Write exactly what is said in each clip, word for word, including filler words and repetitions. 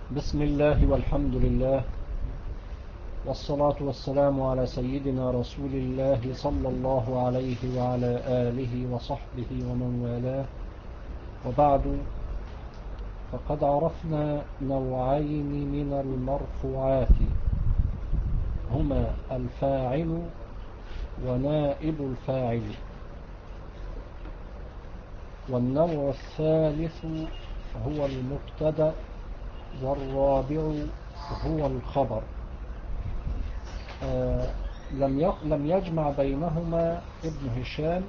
بسم الله والحمد لله والصلاة والسلام على سيدنا رسول الله صلى الله عليه وعلى آله وصحبه ومن والاه، وبعد، فقد عرفنا نوعين من المرفوعات هما الفاعل ونائب الفاعل، والنوع الثالث هو المبتدأ، والرابع هو الخبر. آه لم لم يجمع بينهما ابن هشام،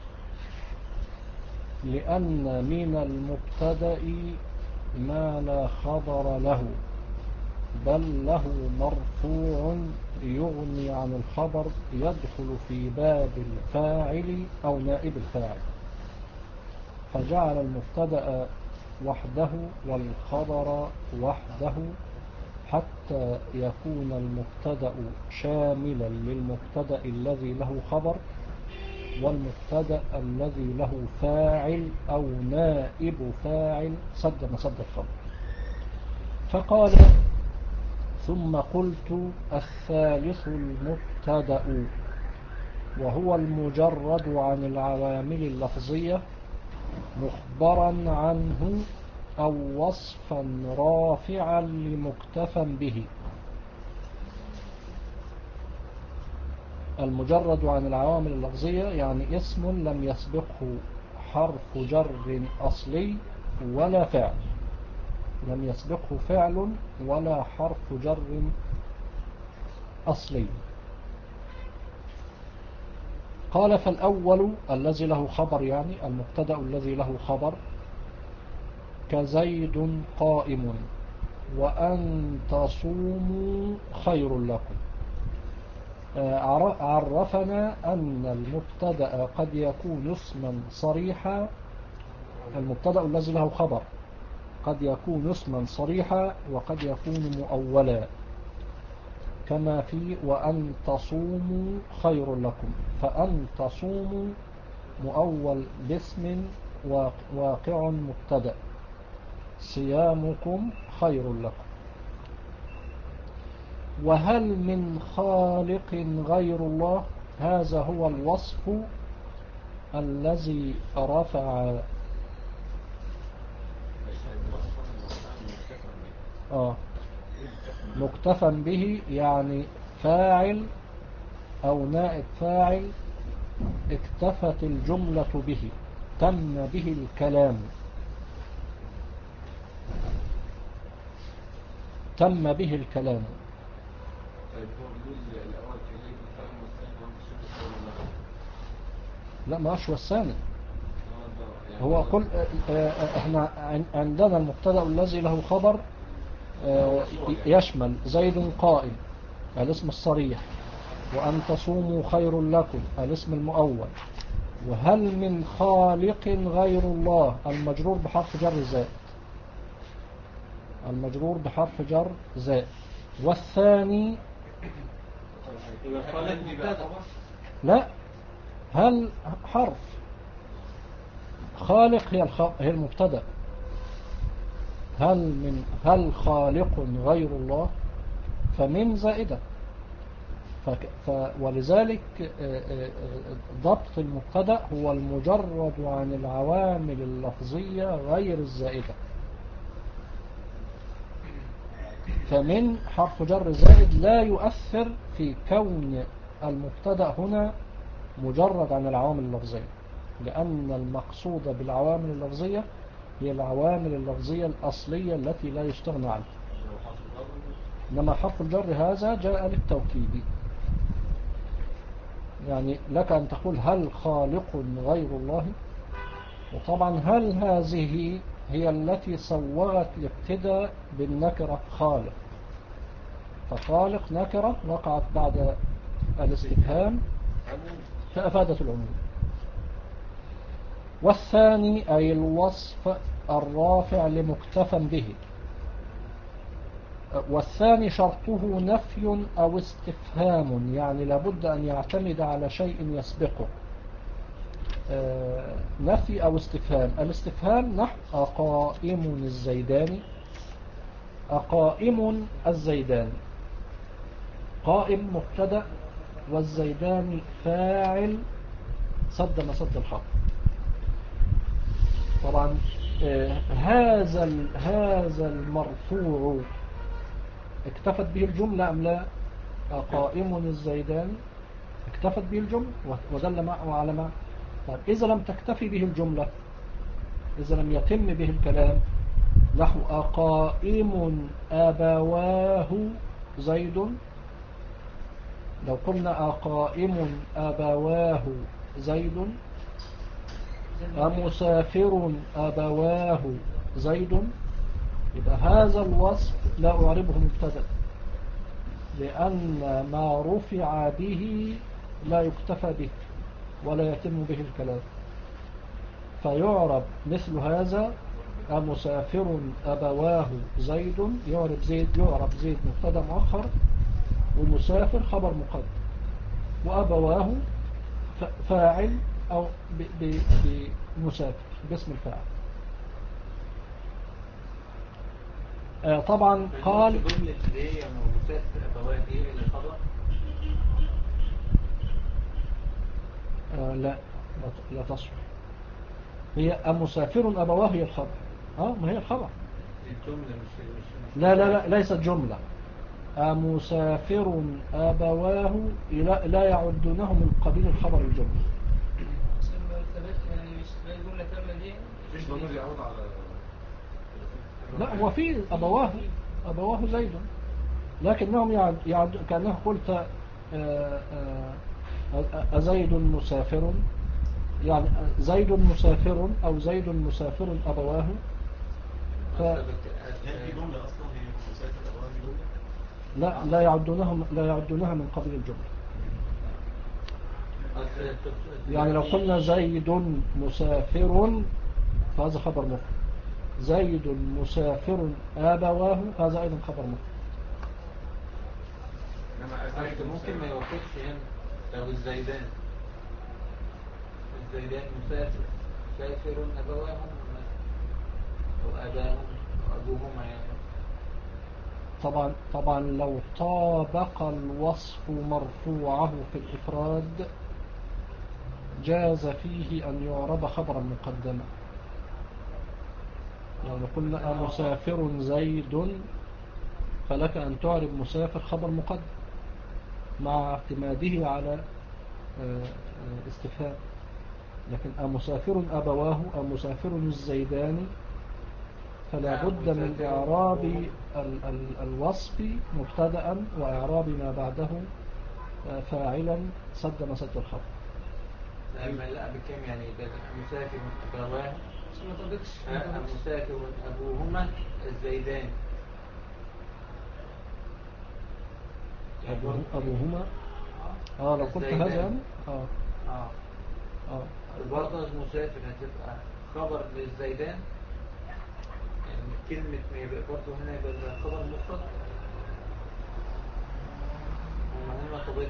لأن من المبتدأ ما لا خبر له، بل له مرفوع يغني عن الخبر، يدخل في باب الفاعل أو نائب الفاعل، فجعل المبتدأ وحده والخبر وحده حتى يكون المبتدأ شاملا للمبتدأ الذي له خبر، والمبتدأ الذي له فاعل أو نائب فاعل سد مسد الخبر. فقال: ثم قلت الثالث المبتدأ، وهو المجرد عن العوامل اللفظية مخبرا عنه أو وصفا رافعا لمكتفى به. المجرد عن العوامل اللفظية يعني اسم لم يسبقه حرف جر أصلي ولا فعل، لم يسبقه فعل ولا حرف جر أصلي. قال: فالأول الذي له خبر، يعني المبتدأ الذي له خبر، كزيد قائم وأن تصوموا خير لكم. عرفنا أن المبتدأ قد يكون اسما صريحا، المبتدأ الذي له خبر قد يكون اسما صريحا وقد يكون مؤولا، كما في وأن تصوموا خير لكم، فأن تصوموا مؤول باسم واقع مبتدأ، صيامكم خير لكم. وهل من خالق غير الله، هذا هو الوصف الذي رفع آه مكتفى به، يعني فاعل أو نائب فاعل اكتفت الجملة به، تم به الكلام، تم به الكلام. لا، ما هو الثاني. هو قل احنا عندنا المبتدأ الذي له خبر يشمل زيد قائم الاسم الصريح، وأن تصوموا خير لكم الاسم المؤول، وهل من خالق غير الله المجرور بحرف جر زائد، المجرور بحرف جر زائد. والثاني لا، هل حرف خالق هي هي المبتدأ. هل من هل خالق غير الله، فمن زائدة، ف... ولذلك ضبط المبتدأ هو المجرد عن العوامل اللفظية غير الزائدة. فمن حرف جر زائد لا يؤثر في كون المبتدأ هنا مجرد عن العوامل اللفظية، لأن المقصود بالعوامل اللفظية هي العوامل اللفظية الأصلية التي لا يستغنى عنها. إنما حرف الجر هذا جاء للتوكيد، يعني لك أن تقول هل خالق غير الله، وطبعا هل هذه هي التي صوغت الابتداء بالنكرة خالق، فخالق نكرة وقعت بعد الاستفهام فأفادت العموم. والثاني أي الوصف الرافع لمكتفى به، والثاني شرطه نفي أو استفهام، يعني لابد أن يعتمد على شيء يسبقه، نفي أو استفهام. الاستفهام نحو أقائم الزيداني، أقائم الزيدان. قائم مبتدأ والزيدان فاعل سد مسد الحرف. طبعا آه هذا هذا المرفوع اكتفت به الجملة أم لا؟ قائم الزيدان اكتفت به الجملة ودل معه على ما. طيب إذا لم تكتفي به الجملة، إذا لم يتم به الكلام، نحو أقائم أبواه زيد، لو قلنا أقائم أبواه زيد، أمسافر أبواه زيد، يبقى هذا الوصف لا أعربه مبتدأ، لأن ما رفع به لا يكتفى به ولا يتم به الكلام، فيعرب مثل هذا أمسافر أبواه زيد، يعرب زيد يعرب زيد مبتدأ مؤخر، ومسافر خبر مقدم، وأبواه فاعل أو بمسافر باسم الفاعل. آه طبعا قال جملة اللي هي مسافر أبواه دي اللي خبر. آه لا لا تصح. هي أمسافر أبواه هي الخبر. اه ما هي الخبر. الجملة مش مش لا لا لا ليست جملة. أمسافر أبواه لا, لا يعدونه من قبيل الخبر الجملة. يعني مش جملة كاملة دي مفيش ضمير يعود على. لا هو في أبواه أبواه زيد، لكنهم يعد, يعد كأنه قلت أزيد مسافر، يعني زيد مسافر أو زيد مسافر أبواه. ف... هل في جملة أصلا هي مسافر أبواه في جملة؟ لا لا يعدونها لا يعدونها من قبيل الجملة. يعني لو قلنا زيد مسافر فهذا خبر مفرد، زيد مسافر أبواه هذا أيضا خبر مفرد. ممكن ما يوافقش هنا لو الزيدان الزيدان مسافر مسافر أبواهم أو أباهم أو أبوهما يعني. طبعا طبعا لو طابق الوصف مرفوعه في الإفراد جاز فيه أن يعرب خبرا مقدما. يعني قلنا مسافر زيد فلك أن تعرب مسافر خبر مقدم مع اعتماده على استفهام. لكن أمسافر أبواه أمسافر الزيدان فلا بد من إعراب ال ال الوصف مبتدأ وإعراب ما بعده فاعلا سد مسد الخبر. لما لا بكم يعني مسافر أبواه ما طبقش مسافر أبوهما الزيدان أبوه أبوهما اه لو قلت هذا يعني اه اه اه برضه المسافر هتبقى خبر للزيدان، يعني كلمة ما يبقى برضه هنا يبقى خبر مفرد وما هنا طبيعي.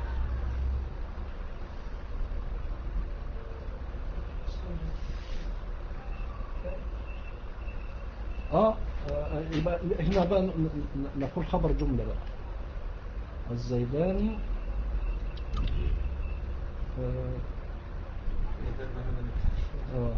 اه يبقى هنا بقى نقول خبر جملة بقى الزيداني اه اه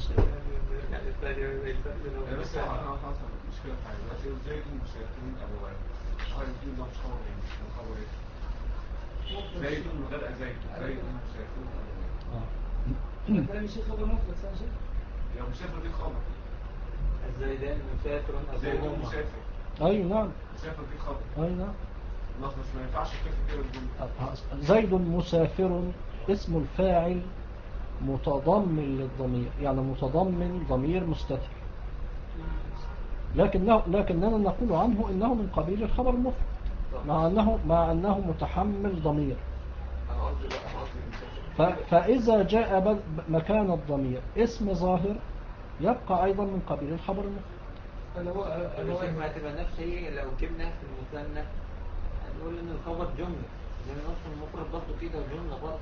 بس انا حصل مشكله في حاجه دلوقتي ازاي المسافرين ابواب هاي دي ده مش خبر ايه خبر ايه زيد من غير زيد زيد المسافرين ابواب اه كلام الشيخ خبر مفرد صح شيخ يا مسافر دي خبر الزيدان مسافر زيد ابوهما مسافر اي نعم مسافر دي خبر اي نعم لفظ مش ما ينفعش تكتب كده الجمله. زيد مسافر اسم الفاعل متضمن للضمير، يعني متضمن ضمير مستتر، لكنه لكننا نقول عنه انه من قبيل الخبر المفرد مع انه مع انه متحمل ضمير. فاذا جاء مكان الضمير اسم ظاهر يبقى ايضا من قبيل الخبر المفرد. فلو ما هتبقى نفس هي لو جبنا في المثنى هنقول ان الخبر جمله لان اصلا المفرد برضه كده جمله برضه،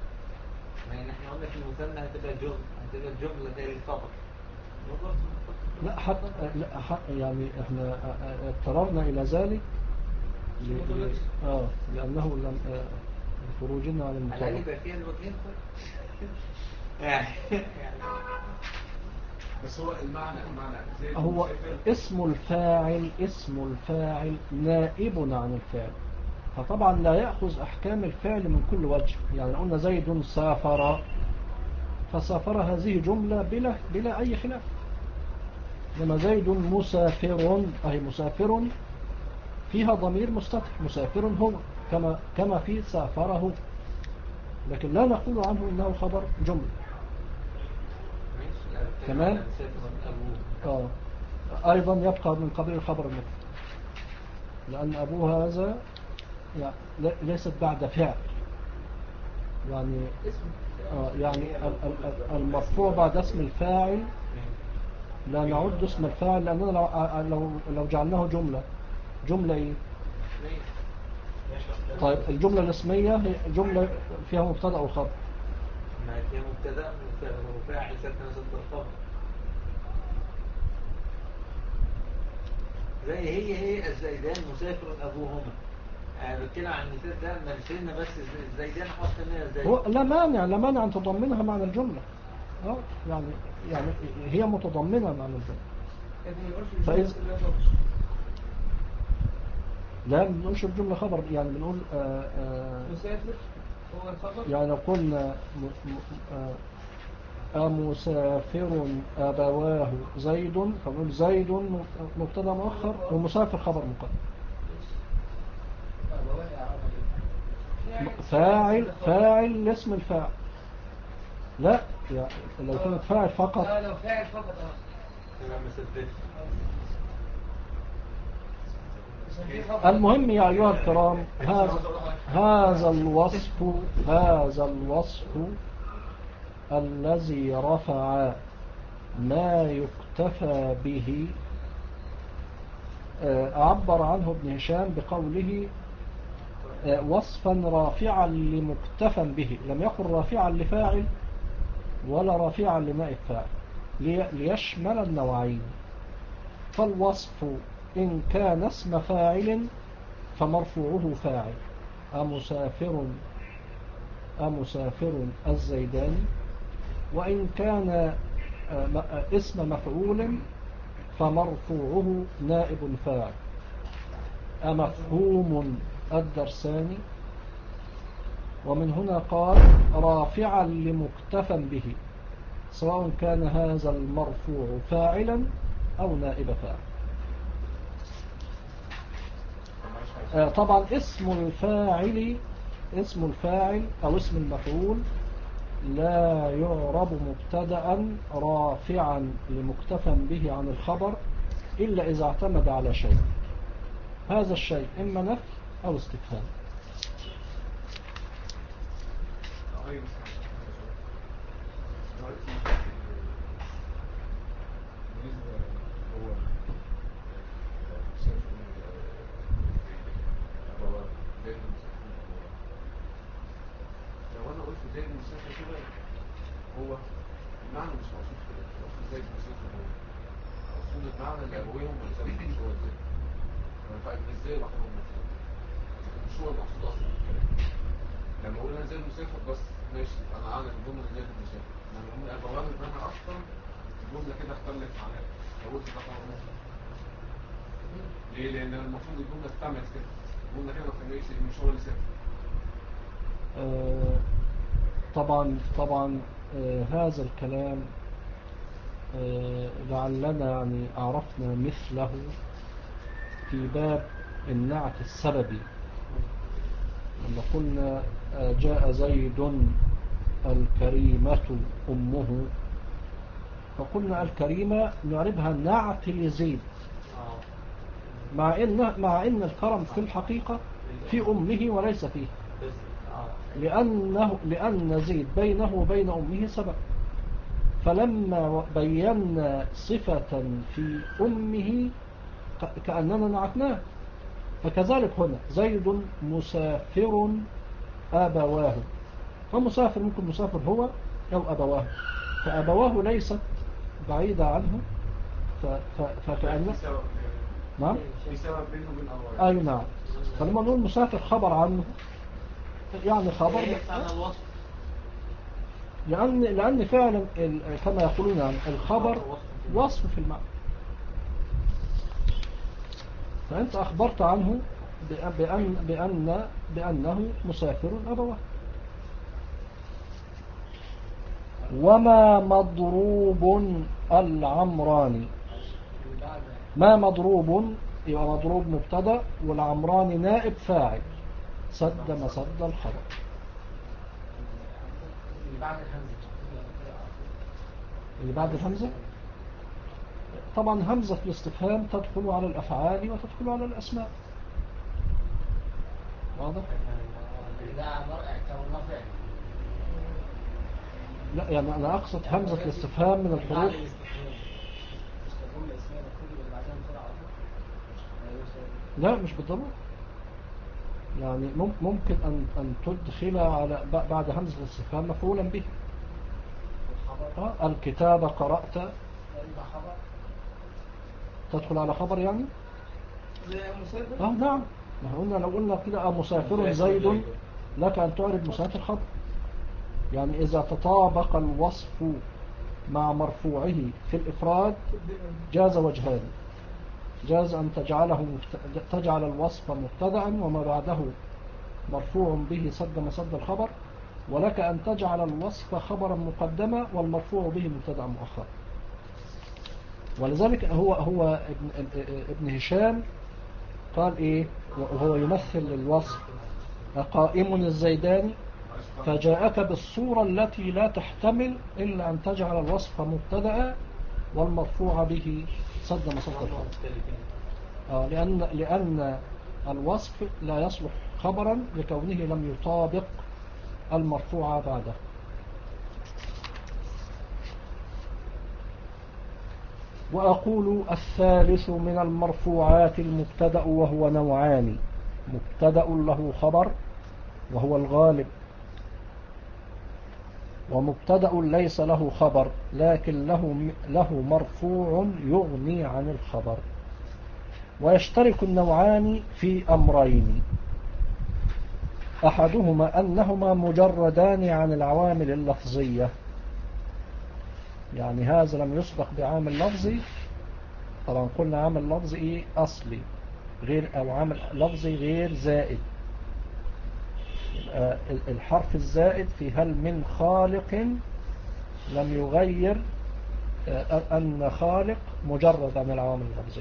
يعني احنا قلنا في المثنى هتبقى جمله هتبقى الجمله زي الخبر برضه. لا حتى لا حتى يعني احنا اضطررنا الى ذلك ل... ل... اه لانه لم آه، خروجنا عن على الأقل المطالبه. يبقى فيها الوجهين يعني يعني بس هو المعنى المعنى زي هو المسافر. اسم الفاعل اسم الفاعل نائب عن الفعل، فطبعا لا يأخذ أحكام الفعل من كل وجه. يعني قلنا زيد سافر، فسافر هذه جملة بلا, بلا أي خلاف. لما زيد مسافر، أي مسافر فيها ضمير مستتر، مسافر هو كما, كما في سافره، لكن لا نقول عنه إنه خبر جملة. ماشي. لا، بتكلم تمام. على مسافر أبوه. آه. أيضا يبقى من قبيل الخبر المفرد، لأن أبوه هذا يعني ليست بعد فعل، يعني آه يعني ال- ال- ال- المرفوع بعد اسم الفاعل لا نعد اسم الفاعل، لأننا لو, لو, لو جعلناه جملة جملة إيه؟ طيب الجملة الاسمية هي جملة فيها مبتدأ وخبر. ما هي مبتدأ وفاعل سكن صدر الخبر، زي هي هي الزيدان مسافر أبوهما. أنا بتكلم عن المثال ده مثلنا بس الزيدان حط منها ازاي. هو لا مانع لا مانع أن تضمنها معنى الجملة. اه يعني يعني هي متضمنة معنى الجملة. فإذا لا بنقولش الجملة خبر، يعني بنقول آآ آآ مسافر هو الخبر. يعني لو قلنا م- م- آه أمسافر أبواه زيد، فنقول زيد مبتدا مؤخر ومسافر خبر مقدم. فاعل فاعل اسم الفاعل. لا يعني لو كانت فاعل فقط. لا لو فاعل فقط اه تمام ما سددش. المهم يا أيها الكرام، هذا هذا الوصف هذا الوصف الذي رفع ما يكتفى به عبر عنه ابن هشام بقوله وصفا رافعا لمكتفى به، لم يقل رافعا لفاعل ولا رافعا لنائب فاعل، ليشمل النوعين. فالوصف إن كان اسم فاعل فمرفوعه فاعل، أمسافر أمسافر الزيدان، وإن كان اسم مفعول فمرفوعه نائب فاعل، أمفهوم الدرساني. ومن هنا قال رافعا لمكتفى به، سواء كان هذا المرفوع فاعلا أو نائب فاعل. آه طبعا اسم الفاعل اسم الفاعل أو اسم المفعول لا يعرب مبتدأ رافعا لمكتفى به عن الخبر إلا إذا اعتمد على شيء، هذا الشيء إما نفي أو استفهام. لو انا قلت زي المسافر كده هو المعنى مش موجود كده، المفروض زي المسافر هو المفروض المعنى اللي ابويهم ما يسافرش هو ازاي، ما ينفعش ازاي رقم المفروض مش هو المقصود اصلا في الكلام. لما اقول انا زي المسافر بس ماشي، انا اعلم الجمله زي المسافر، لما اقول ابواب المعنى اصلا الجمله كده اختلت معناها لو قلت رقم المفروض. ليه؟ لان المفروض الجمله تتعمل كده، الجمله كده ما تتعملش مش هو اللي سافر. آه طبعا طبعا آه هذا الكلام آه لعلنا يعني عرفنا مثله في باب النعت السببي، لما قلنا آه جاء زيد الكريمة أمه، فقلنا الكريمة نعربها نعت لزيد، مع إن مع إن الكرم في الحقيقة في أمه وليس فيه، لأنه لأن زيد بينه وبين أمه سبب، فلما بينا صفة في أمه كأننا نعتناه. فكذلك هنا زيد مسافر أبواه، فمسافر ممكن مسافر هو أو أبواه، فأبواه ليست بعيدة عنه ف... ف... فكأن في سبب نعم في سبب بينه وبين الله. أي نعم. فلما نقول مسافر خبر عنه يعني خبر ايه معنى الوصف؟ لأن لأن فعلا ال... كما يقولون يعني الخبر وصف في المعنى. فأنت أخبرت عنه بأن بأن بأنه مسافر أبوه. وما مضروب العمراني. ما مضروب يبقى مضروب مبتدا والعمراني نائب فاعل سد مسد الخبر. اللي بعد الهمزة اللي بعد الهمزة طبعا همزة الاستفهام تدخل على الأفعال وتدخل على الأسماء. واضح؟ لا مرء كونه فعل. لا يعني أنا أقصد همزة الاستفهام من الحروف. لا مش بالضرورة. يعني ممكن أن أن تدخل على بعد همزة الاستفهام مفعولا به. آه الكتاب قرأت تدخل على خبر يعني. اه نعم. ما قلنا لو قلنا كده آه مسافر زيد لك أن تعرب مسافر خبر. يعني إذا تطابق الوصف مع مرفوعه في الإفراد جاز وجهان. جاز أن تجعله تجعل الوصف مبتدأ وما بعده مرفوع به سد مسد الخبر، ولك أن تجعل الوصف خبرا مقدما والمرفوع به مبتدأ مؤخرا. ولذلك هو هو ابن, ابن هشام قال إيه وهو يمثل الوصف قائم الزيداني فجاءك بالصورة التي لا تحتمل إلا أن تجعل الوصف مبتدأ والمرفوع به سد مسد الخبر. آه لأن لأن الوصف لا يصلح خبرا لكونه لم يطابق المرفوع بعده. وأقول الثالث من المرفوعات المبتدأ وهو نوعان: مبتدأ له خبر وهو الغالب، ومبتدأ ليس له خبر لكن له له مرفوع يغني عن الخبر. ويشترك النوعان في أمرين: أحدهما أنهما مجردان عن العوامل اللفظية، يعني هذا لم يسبق بعامل لفظي. طبعا قلنا عامل لفظي أصلي غير أو عامل لفظي غير زائد. الحرف الزائد في هل من خالق لم يغير أن خالق مجرد عن العوامل اللفظية.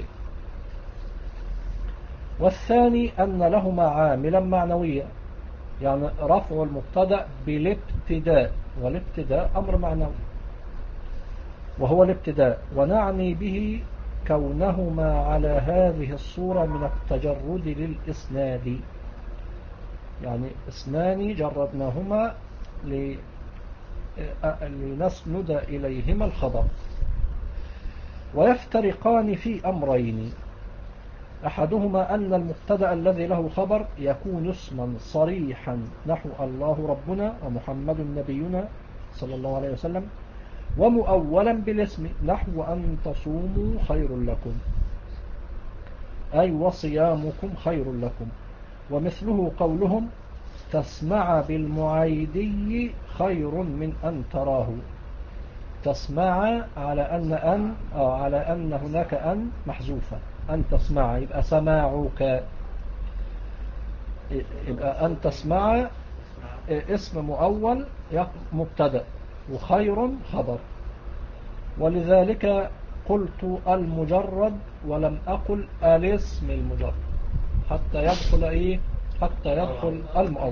والثاني أن لهما عاملا معنويا، يعني رفع المبتدأ بالابتداء، والابتداء أمر معنوي وهو الابتداء، ونعني به كونهما على هذه الصورة من التجرد للإسناد، يعني اسمان جردناهما لنسند إليهما الخبر. ويفترقان في أمرين: أحدهما أن المبتدأ الذي له خبر يكون اسما صريحا نحو الله ربنا ومحمد نبينا صلى الله عليه وسلم، ومؤولا بالاسم نحو أن تصوموا خير لكم، أي وصيامكم خير لكم. ومثله قولهم تسمع بالمعيدي خير من أن تراه. تسمع على أن أن آه على أن هناك أن محذوفة، أن تسمع يبقى سماعك، يبقى أن تسمع اسم مؤول مبتدأ وخير خبر. ولذلك قلت المجرد ولم أقل الاسم المجرد حتى يدخل إيه حتى يدخل المؤول.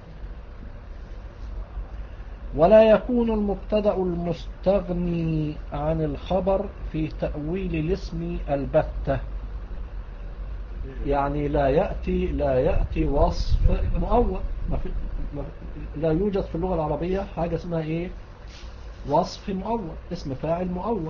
ولا يكون المبتدأ المستغني عن الخبر في تأويل الاسم البتة، يعني لا يأتي لا يأتي وصف مؤول. ما في ما لا يوجد في اللغة العربية حاجة اسمها إيه وصف مؤول، اسم فاعل مؤول.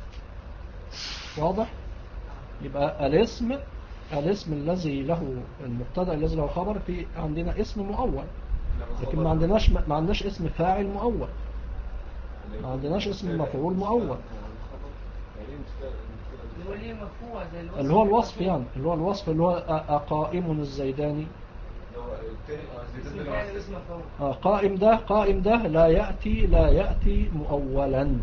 واضح؟ يبقى الاسم الاسم الذي له المبتدأ الذي له خبر في عندنا اسم مؤول، لكن ما عندناش ما عندناش اسم فاعل مؤول، ما عندناش اسم مفعول مؤول. يعني ايه مستقبل اللي هو ليه مرفوع زي الوصف اللي هو الوصف يعني اللي هو الوصف اللي هو أ- أقائم الزيداني. اللي هو التاني اه زي اسم ده فاعل اللي واسم مفعول. آه، قائم ده قائم ده لا يأتي لا يأتي مؤولا،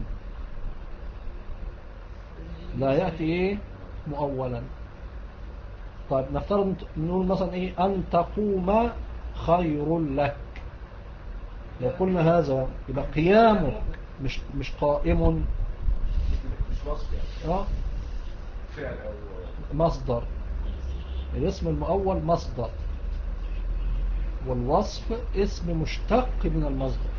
لا يأتي إيه مؤولا. طيب نفترض نقول مثلا إيه أن تقوم خير لك، لو قلنا هذا يبقى قيامه مش مش قائم. مش وصف يعني آه، فعل او مصدر. الاسم المؤول مصدر، والوصف اسم مشتق من المصدر.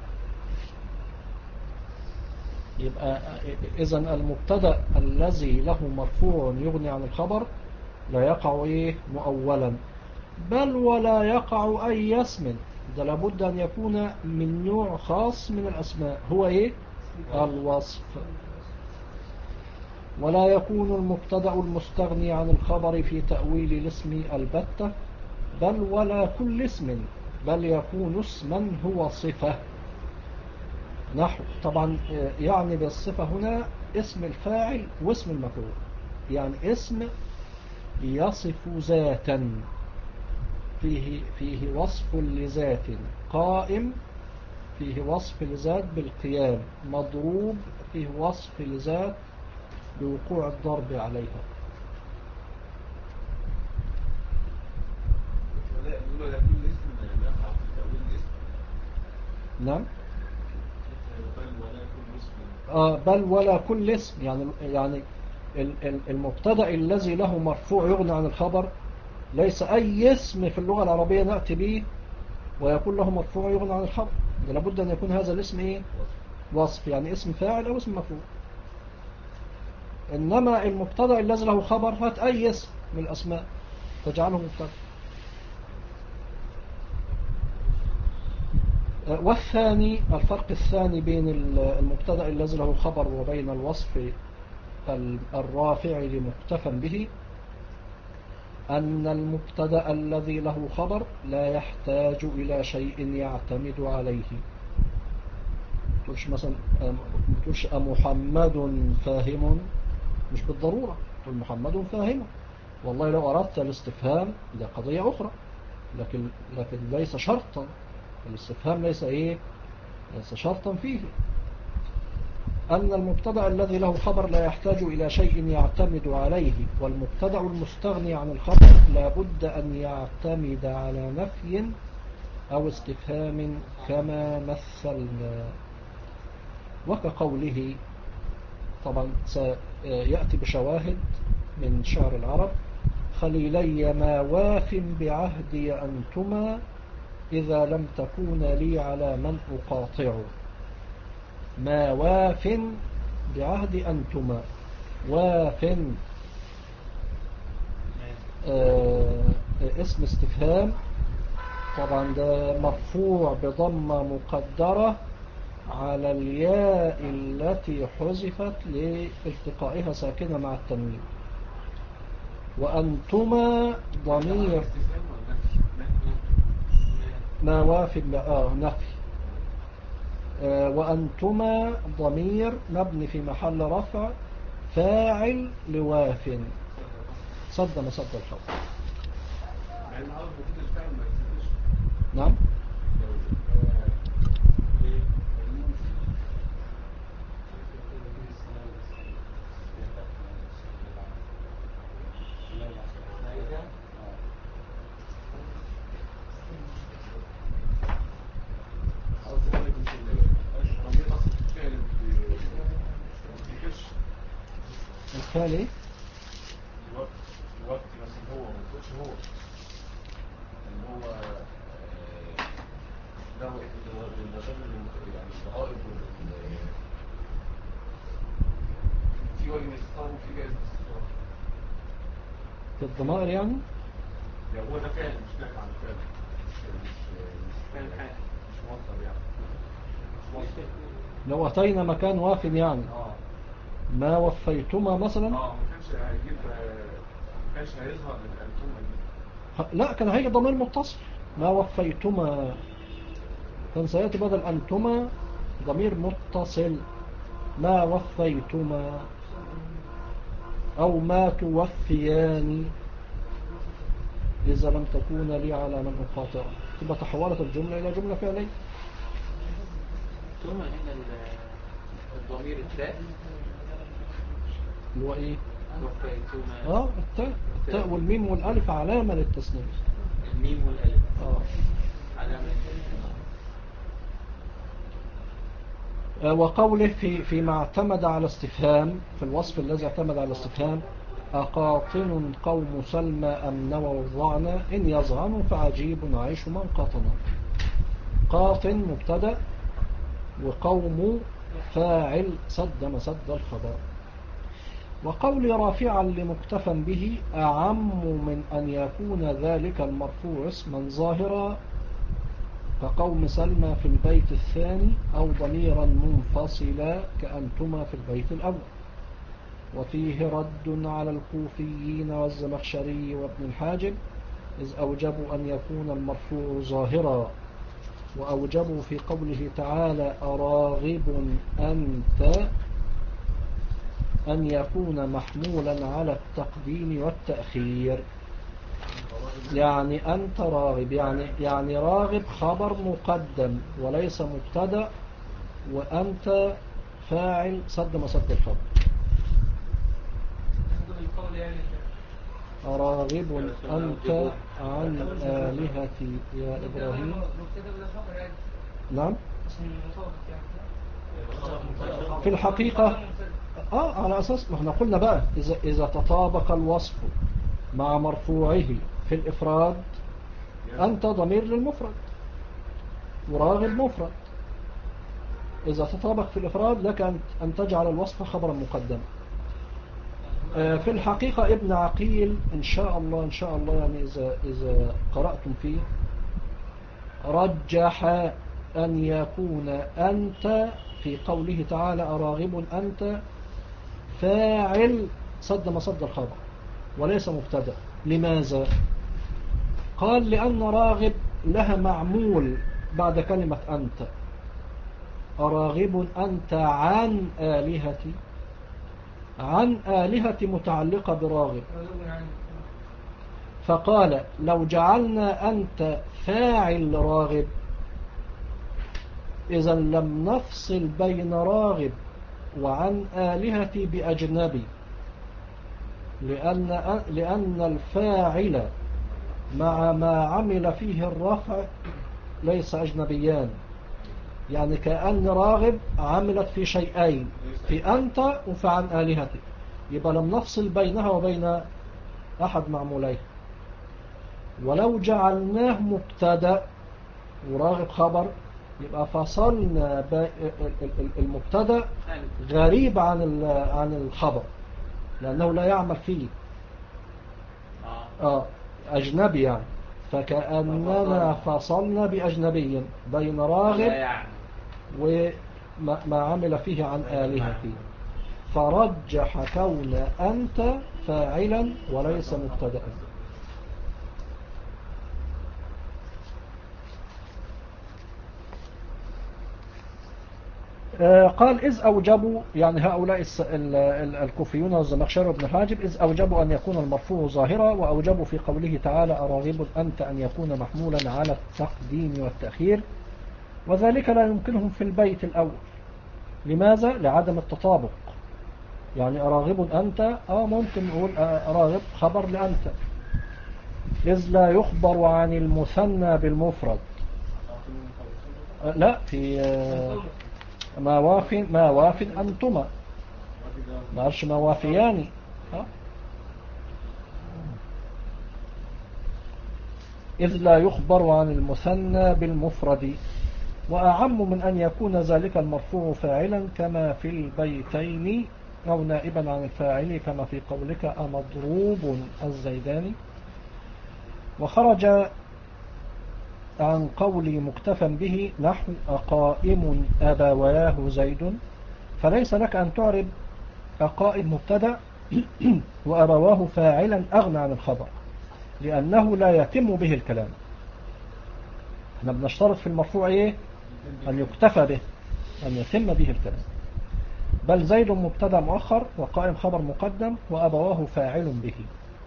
يبقى إذن المبتدأ الذي له مرفوع يغني عن الخبر لا يقع إيه مؤولا، بل ولا يقع أي اسم، ده لابد أن يكون من نوع خاص من الأسماء هو إيه الوصف. ولا يكون المبتدأ المستغني عن الخبر في تأويل الاسم البتة، بل ولا كل اسم، بل يكون اسما هو صفة. نحو طبعا يعني بالصفة هنا اسم الفاعل واسم المفعول، يعني اسم يصف ذاتا فيه فيه وصف لذات، قائم فيه وصف لذات بالقيام، مضروب فيه وصف لذات بوقوع الضرب عليها. ولا يقولوا لا كل اسم يقع في تأويل الاسم. نعم. بل ولا كل اسم. آه بل ولا كل اسم، يعني يعني ال- ال- المبتدأ الذي له مرفوع يغني عن الخبر ليس أي اسم في اللغة العربية نأتي به ويكون له مرفوع يغني عن الخبر، لابد أن يكون هذا الاسم إيه وصف، يعني اسم فاعل أو اسم مفعول. إنما المبتدأ الذي له خبر هات أي اسم من الأسماء تجعله مبتدأ. والثاني الفرق الثاني بين المبتدأ الذي له خبر وبين الوصف الرافع لمكتفى به أن المبتدأ الذي له خبر لا يحتاج إلى شيء يعتمد عليه. تقولش مثلا تقولش محمد فاهم، مش بالضرورة تقول محمد فاهم، والله لو أردت الاستفهام ده قضية أخرى، لكن لكن ليس شرطا، الاستفهام ليس إيه ليس شرطا فيه. أن المبتدأ الذي له خبر لا يحتاج إلى شيء يعتمد عليه، والمبتدأ المستغني عن الخبر لا بد أن يعتمد على نفي أو استفهام كما مثلنا. وكقوله طبعا سيأتي بشواهد من شعر العرب: خليلي ما واف بعهدي أنتما إذا لم تكون لي على من أقاطع. ما واف بعهد أنتما، واف آه اسم استفهام، طبعا ده مرفوع بضمة مقدرة على الياء التي حذفت لالتقائها ساكنة مع التنوين. وأنتما ضمير ما واف آه نفي. آه وأنتما ضمير مبني في محل رفع فاعل لواف صد مسد الخوف. نعم. الثاني الوقت الوقت مثلا هو ما يكونش هو اللي هو ده النشاط يعني الضرائب في وجه الاستثمار وفي جائزة الاستثمار في الضمائر يعني يعني هو ده فعل مش نافع عن فعل مش مش مش مصدر يعني لو أتينا مكان واف يعني اه ما وفيتما مثلا اه ما كانش هيجيب ما كانش هيظهر الانتومه دي. لا كان هيجي ضمير متصل. ما وفيتما كان سيأتي بدل أنتما ضمير متصل ما وفيتما. أو ما توفيان إذا لم تكون لي على من أقاطع، تبقى تحولت الجملة إلى جملة فعلية. ثم هنا الضمير التاء اللي هو إيه؟ توفيتما. آه التاء التاء والميم والألف علامة للتسنية. الميم والألف آه. علامة. وقوله في فيما اعتمد على استفهام، في الوصف الذي اعتمد على استفهام: أقاطن قوم سلمى أم نووا الظعن إن يظعنوا فعجيب عيش من قاطنا. قاطن مبتدأ وقوم فاعل سد مسد الخبر. وقول رافعا لمكتفى به أعم من أن يكون ذلك المرفوع اسما ظاهرا كقوم سلمى في البيت الثاني، أو ضميرا منفصلا كأنتما في البيت الأول. وفيه رد على الكوفيين والزمخشري وابن الحاجب، إذ أوجبوا أن يكون المرفوع ظاهرا، وأوجبوا في قوله تعالى أراغب أنت أن يكون محمولا على التقديم والتأخير. يعني أنت راغب، يعني يعني راغب خبر مقدم وليس مبتدأ، وأنت فاعل سد مسد الخبر. أراغب أنت عن آلهتي يا إبراهيم. نعم في الحقيقة آه على أساس ما احنا قلنا بقى إذا, إذا تطابق الوصف مع مرفوعه في الإفراد أنت ضمير للمفرد وراغب مفرد. إذا تطابق في الإفراد لك أن تجعل الوصف خبرا مقدما. في الحقيقة ابن عقيل إن شاء الله إن شاء الله يعني إذا, إذا قرأتم فيه رجح أن يكون أنت في قوله تعالى أراغب أنت فاعل صد مصد الخبر وليس مبتدأ. لماذا؟ قال لأن راغب لها معمول بعد كلمة أنت. أراغب أنت عن آلهتي، عن آلهتي متعلقة براغب، فقال لو جعلنا أنت فاعل راغب إذا لم نفصل بين راغب وعن آلهتي بأجنبي، لأن, لأن الفاعل مع ما عمل فيه الرفع ليس أجنبيان. يعني كأن راغب عملت في شيئين، في أنت وفي عن آلهتي، يبقى لم نفصل بينها وبين أحد معموليه. ولو جعلناه مبتدأ وراغب خبر يبقى فصلنا المبتدأ غريب عن عن الخبر لأنه لا يعمل فيه آه أجنبي يعني، فكأننا فصلنا بأجنبي بين راغب وما عمل فيه عن آلهتي، فرجح كون أنت فاعلا وليس مبتدأ. قال إذ أوجبوا يعني هؤلاء الكوفيون والزمخشري وابن حاجب إذ أوجبوا أن يكون المرفوع ظاهرا، وأوجبوا في قوله تعالى أراغب أنت أن يكون محمولا على التقديم والتأخير، وذلك لا يمكنهم في البيت الأول. لماذا؟ لعدم التطابق. يعني أراغب أنت آه ممكن نقول أراغب خبر لأنت، إذ لا يخبر عن المثنى بالمفرد. لا في ما واف ما واف أنتما، ما عرش ما وافياني ها؟ إذ لا يخبر عن المثنى بالمفرد. وأعم من أن يكون ذلك المرفوع فاعلا كما في البيتين، أو نائبا عن الفاعل كما في قولك أمضروب الزيداني. وخرج عن قول مكتفى به نحو أقائم أبواه زيد، فليس لك أن تعرب أقائم مبتدأ وأبواه فاعلا أغنى عن الخبر، لأنه لا يتم به الكلام. احنا بنشترط في المرفوع ايه؟ أن يكتفى به، أن يتم به الكلام. بل زيد مبتدأ مؤخر وقائم خبر مقدم وأبواه فاعل به.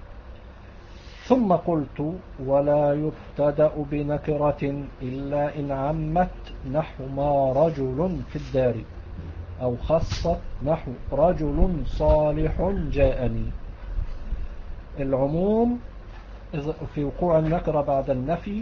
ثم قلت ولا يبتدأ بنكرة إلا إن عمت نحو ما رجل في الدار أو خصت نحو رجل صالح جاءني. العموم في وقوع النكرة بعد النفي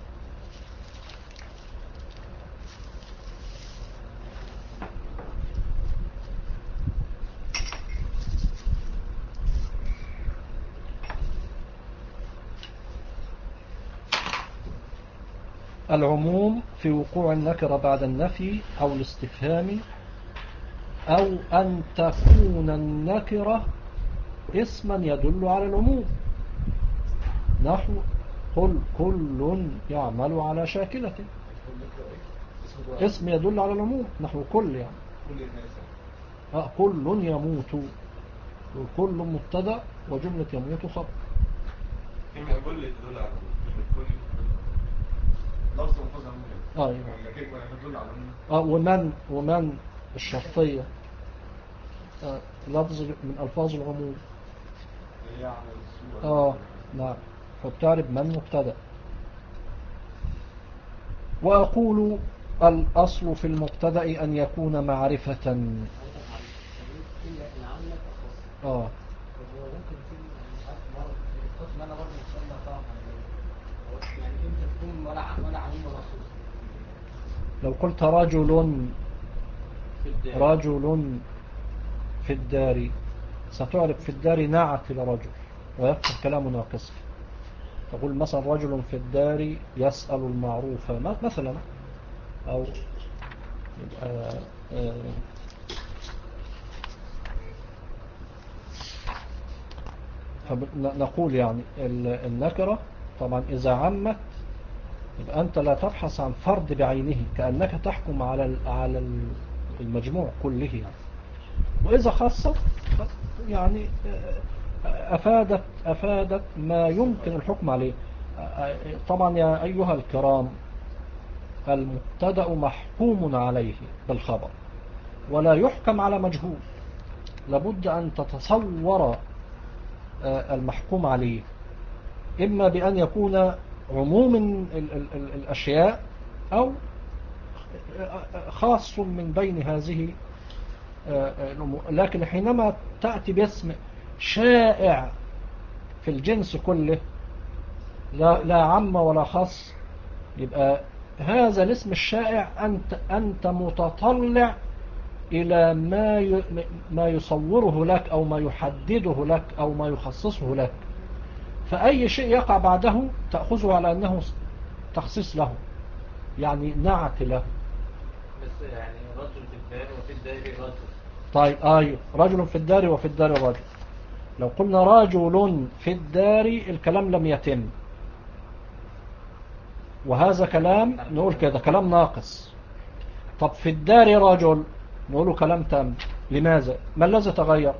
العموم في وقوع النكرة بعد النفي أو الاستفهام أو أن تكون النكرة اسما يدل على العموم نحو قل كل يعمل على شاكلته، اسم يدل على العموم نحو كل يعني كل الناس آه كل يموت، وكل مبتدا وجملة يموت خبر. كلمة كل تدل على كلمة كل لفظ مفرد عموما اه ولا كلمة تدل على عموما. اه ومن ومن الشرطية آه لفظ من ألفاظ العموم. هي على الصورة. اه نعم، فبتعرف من مبتدا. وأقول الأصل في المبتدا أن يكون معرفة. اه لو قلت رجل رجل في الدار ستعرف في الدار نعت لرجل ويبقى الكلام ناقصا. تقول مثلا رجل في الدار يسأل المعروف مثلا، أو يبقى فنقول يعني النكرة طبعا إذا عمت يبقى أنت لا تبحث عن فرد بعينه كأنك تحكم على على المجموع كله يعني. وإذا خصت يعني أفادت أفادت ما يمكن الحكم عليه. طبعا يا أيها الكرام المبتدأ محكوم عليه بالخبر ولا يحكم على مجهول، لابد أن تتصور المحكوم عليه إما بأن يكون عموم الأشياء أو خاص من بين هذه الأمور. لكن حينما تأتي باسم شائع في الجنس كله لا, لا عم ولا خاص، يبقى هذا الاسم الشائع أنت, أنت متطلع إلى ما ما يصوره لك أو ما يحدده لك أو ما يخصصه لك، فأي شيء يقع بعده تأخذه على أنه تخصيص له يعني نعت له. بس يعني رجل في الدار وفي الدار رجل. طيب أيوه رجل في الدار وفي الدار رجل. لو قلنا رجل في الدار الكلام لم يتم، وهذا كلام نقول كده كلام ناقص. طب في الدار رجل نقوله كلام تام. لماذا؟ ما الذي تغير؟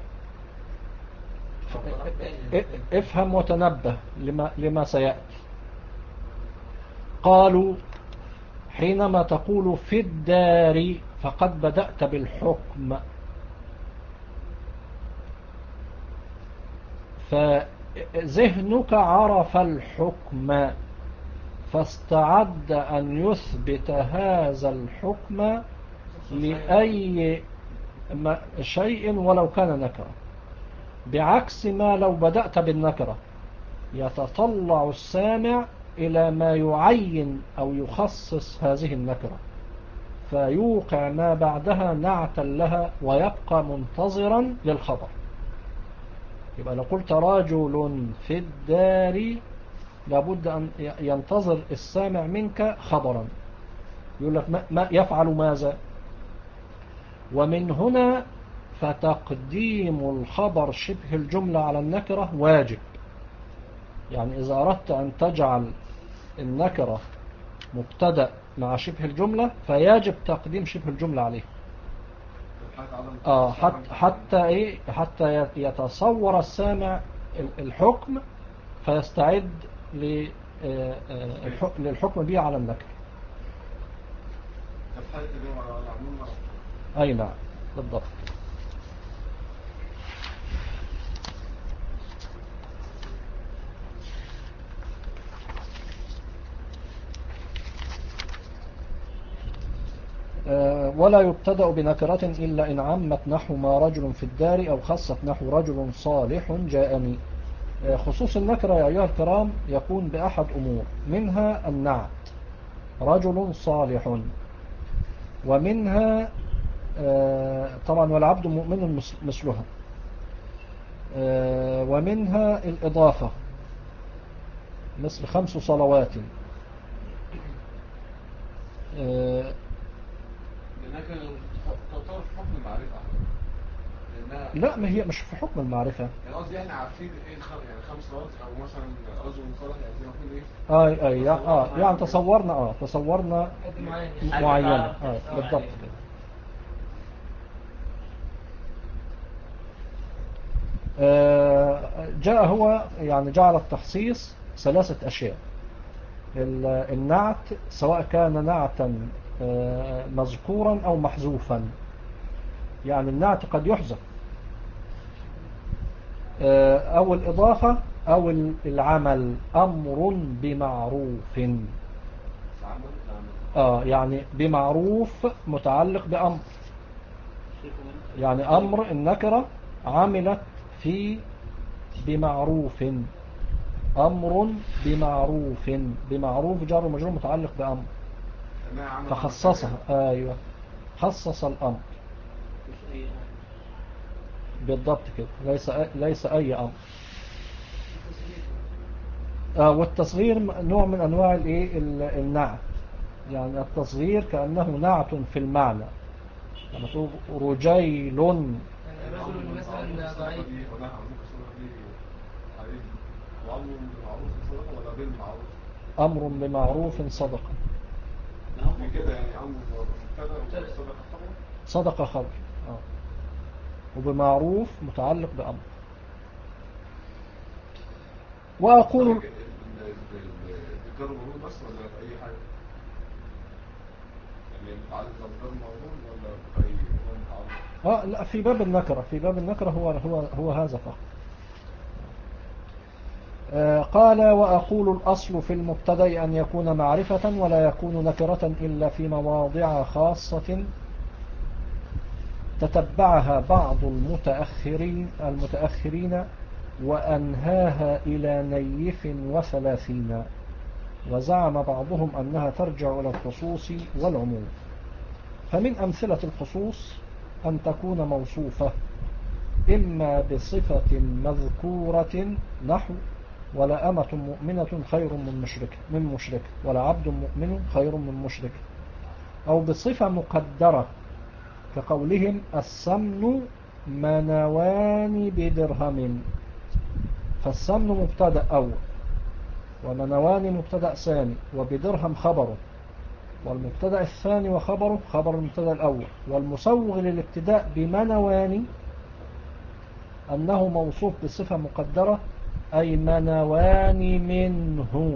افهم وتنبه لما, لما سيأتي. قالوا حينما تقول في الدار فقد بدأت بالحكم، فذهنك عرف الحكم فاستعد أن يثبت هذا الحكم لأي شيء ولو كان نكرة، بعكس ما لو بدأت بالنكرة يتطلع السامع إلى ما يعين أو يخصص هذه النكرة فيوقع ما بعدها نعتا لها ويبقى منتظرا للخبر. يبقى لو قلت رجل في الدار لابد أن ينتظر السامع منك خبرا، يقول لك ما, ما يفعل ماذا. ومن هنا فتقديم الخبر شبه الجملة على النكرة واجب. يعني إذا أردت أن تجعل النكرة مبتدأ مع شبه الجملة فيجب تقديم شبه الجملة عليه. آه حتى حتى إيه حتى يتصور السامع الحكم فيستعد للحكم به على النكرة. أي نعم بالضبط. ولا يبتدأ بنكرة إلا إن عمت نحو ما رجل في الدار أو خصت نحو رجل صالح جاءني. خصوص النكرة يا أيها الكرام يكون بأحد أمور، منها النعت رجل صالح، ومنها طبعا والعبد مؤمن مثلها، ومنها الإضافة مثل خمس صلوات. لأنها كانت تعتبر في حكم المعرفة لأنها لا، ما هي مش في حكم المعرفة. يعني قصدي احنا عارفين ايه الخ... يعني خمس صلوات او مثلا رجل صالح يعني يكون ايه اه اي يعني اه يعني تصورنا اه تصورنا حد معين معينة اه بالضبط كده. آه جاء هو يعني جعل التخصيص ثلاثة أشياء: النعت سواء كان نعتا آه مذكورا أو محذوفا، يعني النعت قد يحذف، آه أو الإضافة أو العمل، أمر بمعروف. آه يعني بمعروف متعلق بأمر، يعني أمر النكرة عملت في بمعروف، أمر بمعروف، بمعروف جار ومجرور متعلق بأمر فخصصها. أيوة خصص الأمر بالضبط كده، ليس ليس أي أمر. آه والتصغير نوع من أنواع الإيه النعت، يعني التصغير كأنه نعت في المعنى، لما تقول رجيل رجل مثلا ضعيف أمر بمعروف صدقة كده يعني أمر مبتدأ وصدقة خبر صدقة خبر آه. وبمعروف متعلق بأمر. وأقول الجر موجود بس ولا في أي حاجة يعني متعلق بالجر موجود ولا في أي متعلق اه لا، في باب النكرة، في باب النكرة هو هو هو هذا فقط. آه قال وأقول الأصل في المبتدأ أن يكون معرفة ولا يكون نكرة إلا في مواضع خاصة تتبعها بعض المتأخرين المتأخرين وأنهاها إلى نيف وثلاثين، وزعم بعضهم أنها ترجع إلى الخصوص والعموم. فمن أمثلة الخصوص أن تكون موصوفة إما بصفة مذكورة نحو ولا أمة مؤمنة خير من مشرك من مشرك ولا عبد مؤمن خير من مشرك، أو بصفة مقدرة كقولهم السمن منوان بدرهم، فالسمن مبتدأ أول ومنوان مبتدأ ثاني وبدرهم خبره، والمبتدأ الثاني وخبره خبر المبتدأ الأول. والمسوغ للابتداء بمنوان أنه موصوف بصفة مقدرة أي منوان منه.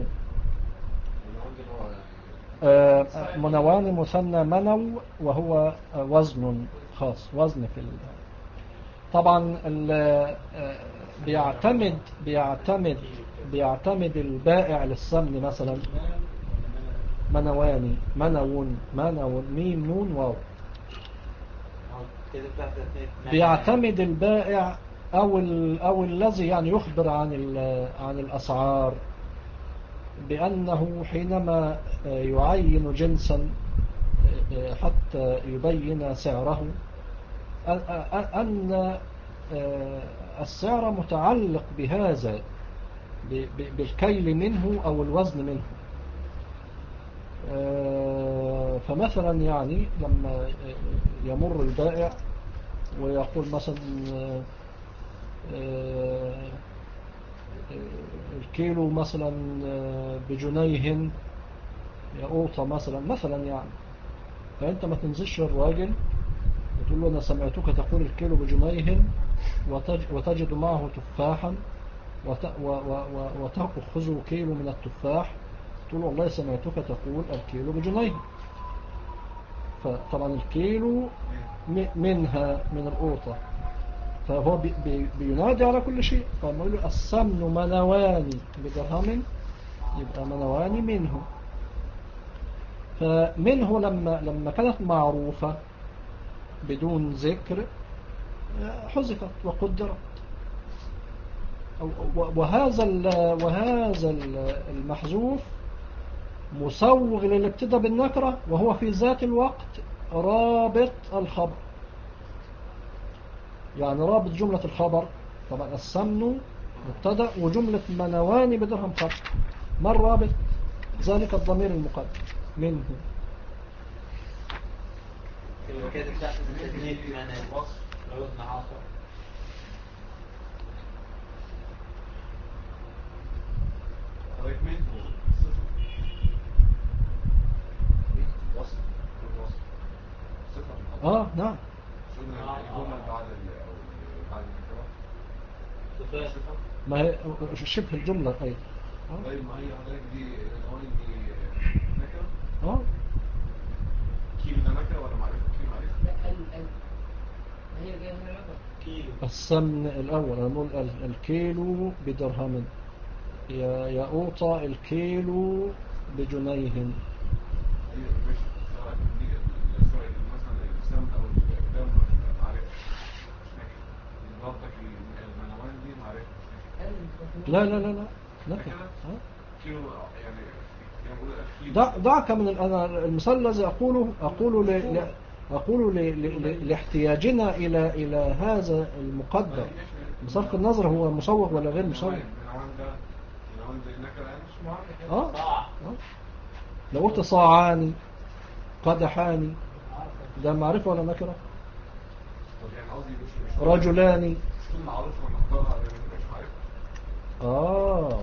آه منوان مثنى منو وهو وزن خاص، وزن في طبعا بيعتمد بيعتمد بيعتمد البائع للسمن مثلا منواني منون منون ميم نون واو، بيعتمد البائع أو أو الذي يعني يخبر عن عن الأسعار بأنه حينما يعين جنسا حتى يبين سعره أن السعر متعلق بهذا بالكيل منه أو الوزن منه. فمثلا يعني لما يمر البائع ويقول مثلا الكيلو مثلا بجنيه يقوطة مثلا مثلا يعني، فأنت ما تنزلش الراجل وتقول له أنا سمعتك تقول الكيلو بجنيه وتجد معه تفاحا وتأخذ كيلو من التفاح، تقول له والله سمعتك تقول الكيلو بجنيه، فطبعا الكيلو منها من القوطة، فهو بي بي بينادي على كل شيء. فلما يقول له السمن منواني بدرهم يبقى منواني منه. فمنه لما لما كانت معروفة بدون ذكر حذفت وقدرت. وهذا وهذا المحذوف مسوغ للابتداء بالنكرة، وهو في ذات الوقت رابط الخبر، يعني رابط جملة الخبر. طبعا السمن مبتدأ وجملة منوان بدرهم خبر، ما الرابط؟ ذلك الضمير المقدم منه. يبقى كده تحت تدنيت من الوصف عوزنا عصر. حضرتك منه صفة وصف والوصف صفة من الله. اه نعم. شغل الجملة بعد ال أو بعد النكرة صفات. ما هي شبه الجملة أيضا. طيب ما هي حضرتك دي العنوان دي نكرة؟ اه كيلو ده نكرة ولا معرفة؟ كيلو معرفة؟ لا ال ال ما هي جايه من الرقم كيلو. السمن الأول نقول ال- الكيلو بدرهم، يا يا أوطى الكيلو بجنيه. ايوه ماشي، سواء دي سواء مثلا السمن او الدم معرفة مش نكرة. برضك المنوان دي معرفة مش نكرة. لا لا لا لا نكرة. نكرة؟ آه. كيلو يعني يعني بقول كيلو. دع دعك من ال- أنا المثال الذي أقوله أقول ل... ل... أقول ل... ل... ل... لاحتياجنا إلى إلى هذا المقدر. بصرف النظر هو مسوغ ولا غير مسوغ. المنوان ده المنوان زي النكرة يعني مش معرفة. اه صاع. آه. لو قلت صاعان قدحان ده معرفة ولا نكرة؟ طب يعني قصدي مش مش رجلان. مش كل معروفة ونختارها مش معرفة. آه.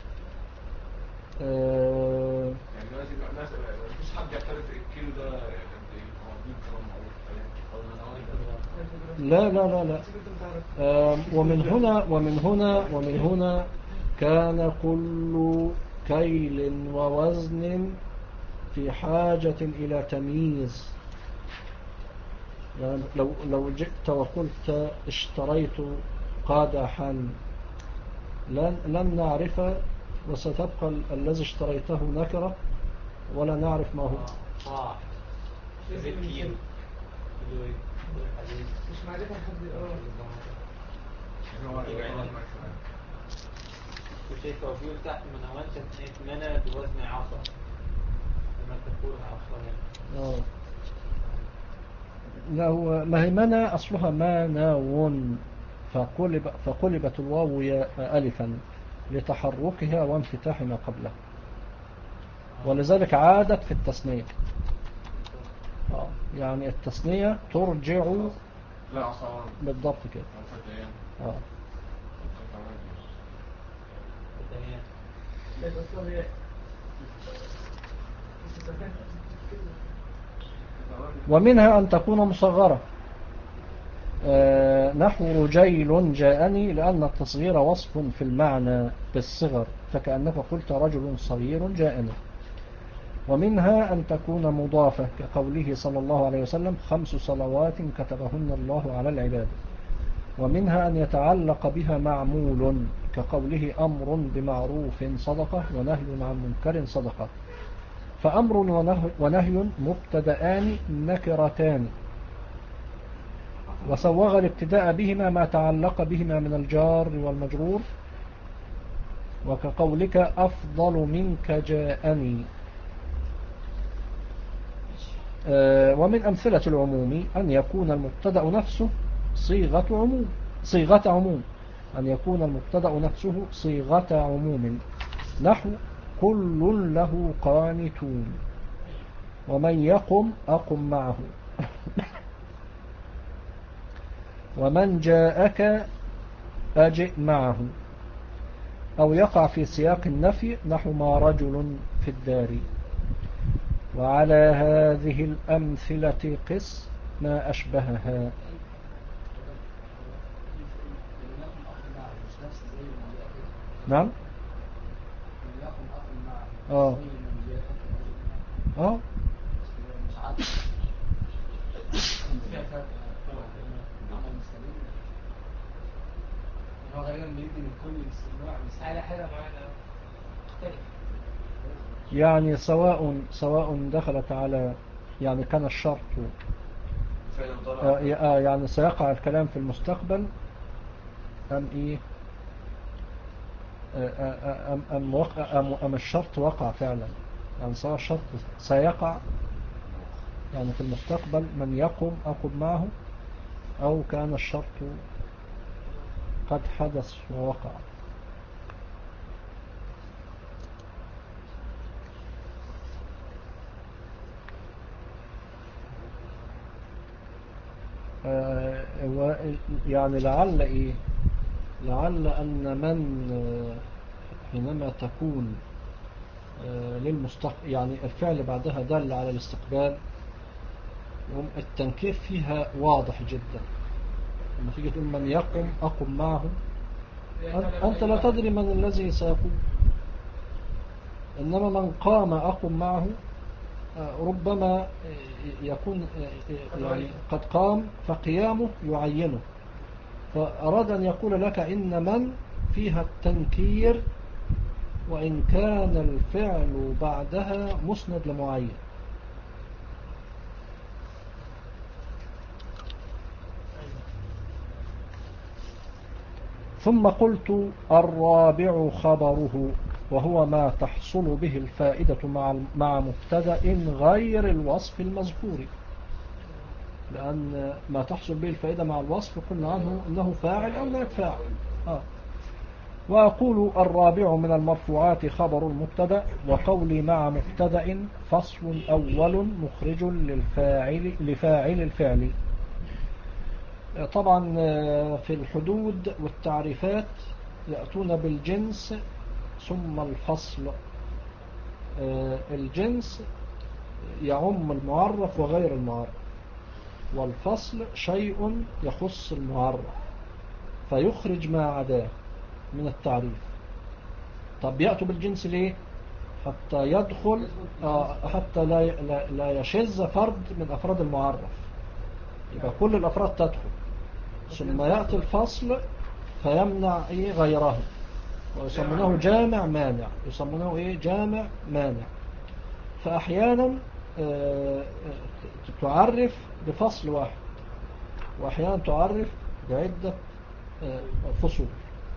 آه. يعني دلوقتي بقى الناس مفيش حد يعترف الكيلو ده قد ايه، هو دي كلام معروف او المنوان ده. لا لا لا لا. آه. ومن هنا ومن هنا ومن هنا كان كل كيل ووزن في حاجة إلى تمييز. يعني لو لو جئت وقلت اشتريت قادحا لن لن نعرف، وستبقى ال- الذي اشتريته نكرة ولا نعرف ما هو. صاع. كيلو. كيلو ايه؟ حديد. مش معرفة لحد اه يعني هو المنوان مثلا كنت شايف هو بيقول تحت منوان تثنية منى بوزن عصا، لما تقول عصا هنا. آه. لا هو ما هي منى أصلها ماناون، فقلب فقلبت الواو يا ألفا لتحركها وانفتاح ما قبلها، ولذلك عادت في التثنية. آه. يعني التثنية ترجع لا عصام بالضبط كده. فتيان آه. فتيان. بس اصلا هي ومنها أن تكون مصغرة، آه نحو رجيل جاءني، لأن التصغير وصف في المعنى بالصغر، فكأنك قلت رجل صغير جاءني. ومنها أن تكون مضافة كقوله صلى الله عليه وسلم خمس صلوات كتبهن الله على العباد. ومنها أن يتعلق بها معمول كقوله أمر بمعروف صدقة ونهي عن منكر صدقة. فأمر ونهي مبتدآن نكرتان، وسوغ الابتداء بهما ما تعلق بهما من الجار والمجرور، وكقولك أفضل منك جاءني. ومن أمثلة العموم أن يكون المبتدأ نفسه صيغة عموم صيغة عموم أن يكون المبتدأ نفسه صيغة عموم، نحو كل له قانتون، ومن يقم أقم معه، ومن جاءك أجئ معه. أو يقع في سياق النفي نحو ما رجل في الدار. وعلى هذه الأمثلة قس ما أشبهها. نعم. اه اه هو غالبا بيدي من كل استماع مسألة حاجة معينة مختلفة. يعني سواء سواء دخلت على، يعني كان الشرط آه يعني سيقع الكلام في المستقبل أم إيه أم, أم, وقع أم, أم الشرط وقع فعلا، يعني سواء الشرط سيقع يعني في المستقبل من يقم أقم معه، أو كان الشرط قد حدث ووقع. يعني لعل إيه لعل أن من حينما تكون للمستقبل يعني الفعل بعدها دل على الاستقبال، التنكير فيها واضح جدا. لما تيجي تقول من يقم أقم معه، أنت لا تدري من الذي سيقوم، إنما من قام أقم معه ربما يكون يعني قد قام فقيامه يعينه، فأراد أن يقول لك إن من فيها التنكير وإن كان الفعل بعدها مسند لمعين. ثم قلت الرابع خبره، وهو ما تحصل به الفائدة مع مع مبتدأ غير الوصف المذكور، لأن ما تحصل به الفائدة مع الوصف قلنا عنه إنه فاعل أو لا فاعل. آه. وأقول الرابع من المرفوعات خبر المبتدأ، وقولي مع مبتدأ فصل أول مخرج للفاعل لفاعل الفعل. طبعا في الحدود والتعريفات يأتون بالجنس ثم الفصل. الجنس يعم المعرف وغير المعرف، والفصل شيء يخص المعرف فيخرج ما عداه من التعريف. طب يأتوا بالجنس ليه؟ حتى يدخل حتى لا لا يشذ فرد من أفراد المعرف، يبقى كل الأفراد تدخل، ثم يأتي الفصل فيمنع إيه غيره، ويسمونه جامع مانع، يسمونه إيه جامع مانع. فأحيانا تعرف بفصل واحد، وأحيانا تعرف بعدة فصول.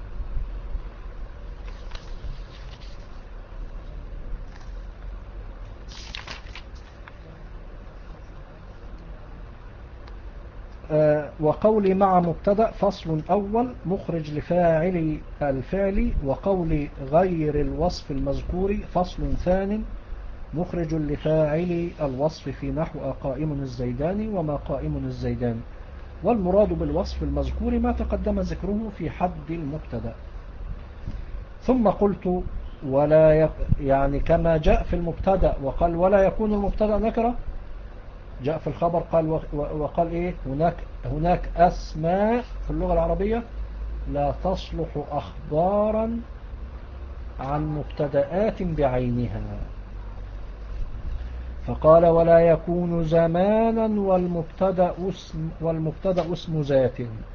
وقولي مع مبتدأ فصل أول مخرج لفاعل الفعل، وقولي غير الوصف المذكور فصل ثان مخرج لفاعل الوصف في نحو قائم الزيدان وما قائم الزيدان. والمراد بالوصف المذكور ما تقدم ذكره في حد المبتدأ. ثم قلت ولا يك يعني كما جاء في المبتدأ وقال ولا يكون المبتدأ نكرة، جاء في الخبر قال وقال إيه هناك هناك أسماء في اللغة العربية لا تصلح أخبارا عن مبتدآت بعينها، فقال ولا يكون زمانا والمبتدأ اسم والمبتدأ اسم ذات،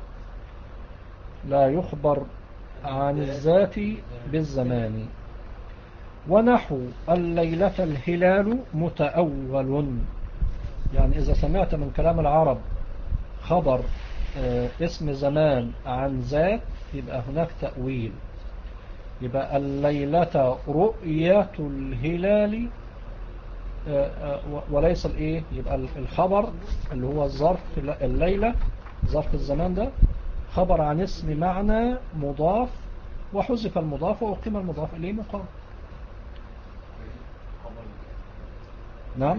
لا يخبر عن الذات بالزمان. ونحو الليلة الهلال متأول، يعني إذا سمعت من كلام العرب خبر اسم زمان عن ذات يبقى هناك تأويل، يبقى الليلة رؤية الهلال وليس الايه، يبقى الخبر اللي هو الظرف الليلة ظرف الزمان ده خبر عن اسم معنى مضاف وحذف المضاف وأقيم المضاف إليه مقام. نعم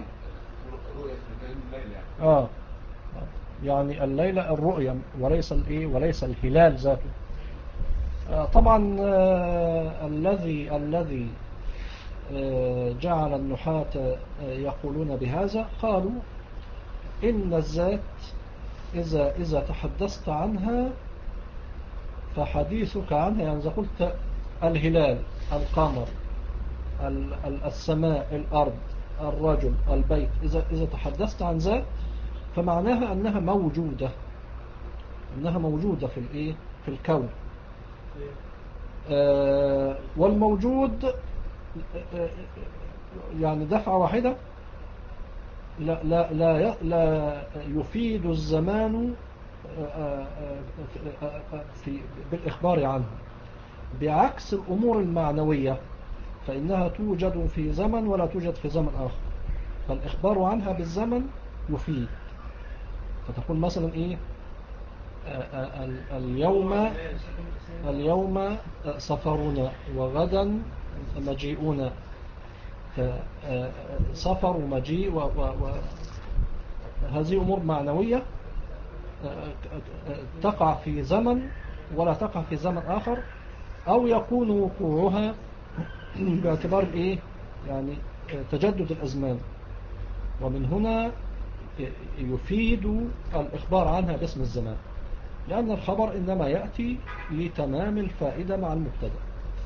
آه يعني الليلة الرؤية وليس الايه وليس الهلال ذاته. آه طبعا آه الذي الذي آه جعل النحاة آه يقولون بهذا، قالوا إن الذات إذا إذا تحدثت عنها فحديثك عنها، يعني إذا قلت الهلال القمر السماء الأرض الرجل البيت، إذا إذا تحدثت عن ذات فمعناها أنها موجودة، أنها موجودة في الإيه في الكون. آه والموجود آه يعني دفعة واحدة لا لا لا لا يفيد الزمان في بالإخبار عنه، بعكس الأمور المعنوية فإنها توجد في زمن ولا توجد في زمن آخر، فالإخبار عنها بالزمن يفيد. فتقول مثلا إيه اليوم اليوم سفرنا وغدا مجيئنا، سفر ومجيء وهذه أمور معنوية تقع في زمن ولا تقع في زمن آخر، أو يكون وقوعها باعتبار إيه يعني تجدد الأزمان، ومن هنا يفيد الإخبار عنها باسم الزمان، لأن الخبر إنما يأتي لتمام الفائدة مع المبتدأ.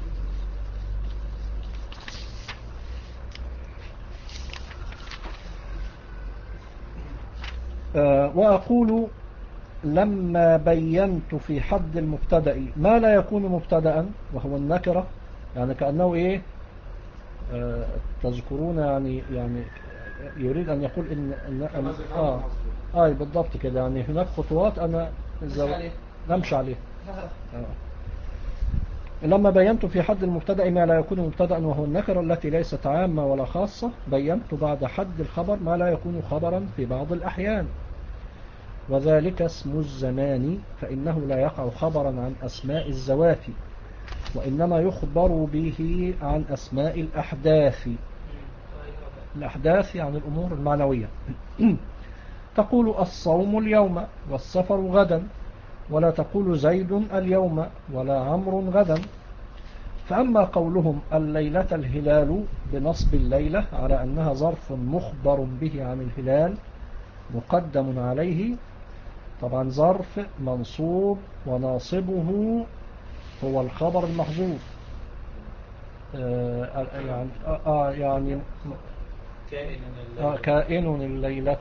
أه وأقول لما بينت في حد المبتدأ ما لا يكون مبتدأ وهو النكرة، يعني كأنه إيه أه تذكرون يعني يعني يريد أن يقول إن, إن, إن آه آه بالضبط كده، يعني هناك خطوات أنا نمشي عليه. آه. لما بينت في حد المبتدأ ما لا يكون مبتدأ وهو النكرة التي ليست عامة ولا خاصة، بينت بعد حد الخبر ما لا يكون خبرا في بعض الأحيان، وذلك اسم الزمان، فإنه لا يقع خبرا عن أسماء الذوات، وإنما يخبر به عن أسماء الأحداث. الأحداث يعني الأمور المعنوية. تقول الصوم اليوم والسفر غدا، ولا تقول زيد اليوم ولا عمرو غدا. فأما قولهم الليلة الهلال بنصب الليلة على أنها ظرف مخبر به عن الهلال مقدم عليه، طبعا ظرف منصوب وناصبه هو الخبر المحذوف. آه يعني آه يعني كائن آه كائن الليلة.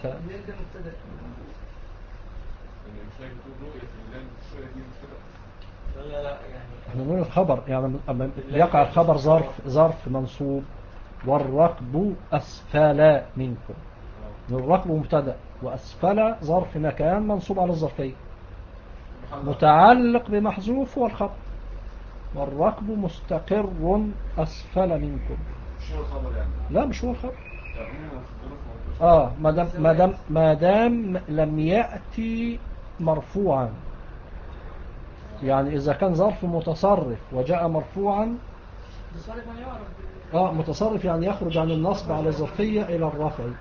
لا لا لا يعني احنا نقول الخبر يعني يقع الخبر ظرف ظرف منصوب، والركب أسفل منكم. الركب مبتدأ وأسفل ظرف مكان منصوب على الظرفية متعلق بمحذوف هو الخبر، والركب مستقر أسفل منكم. مش هو الخبر يعني؟ لا مش هو الخبر. اه ما دام ما دام ما دام لم يأتي مرفوعا، يعني إذا كان ظرف متصرف وجاء مرفوعا اه متصرف يعني يخرج عن النصب على الظرفية إلى الرفع. يعني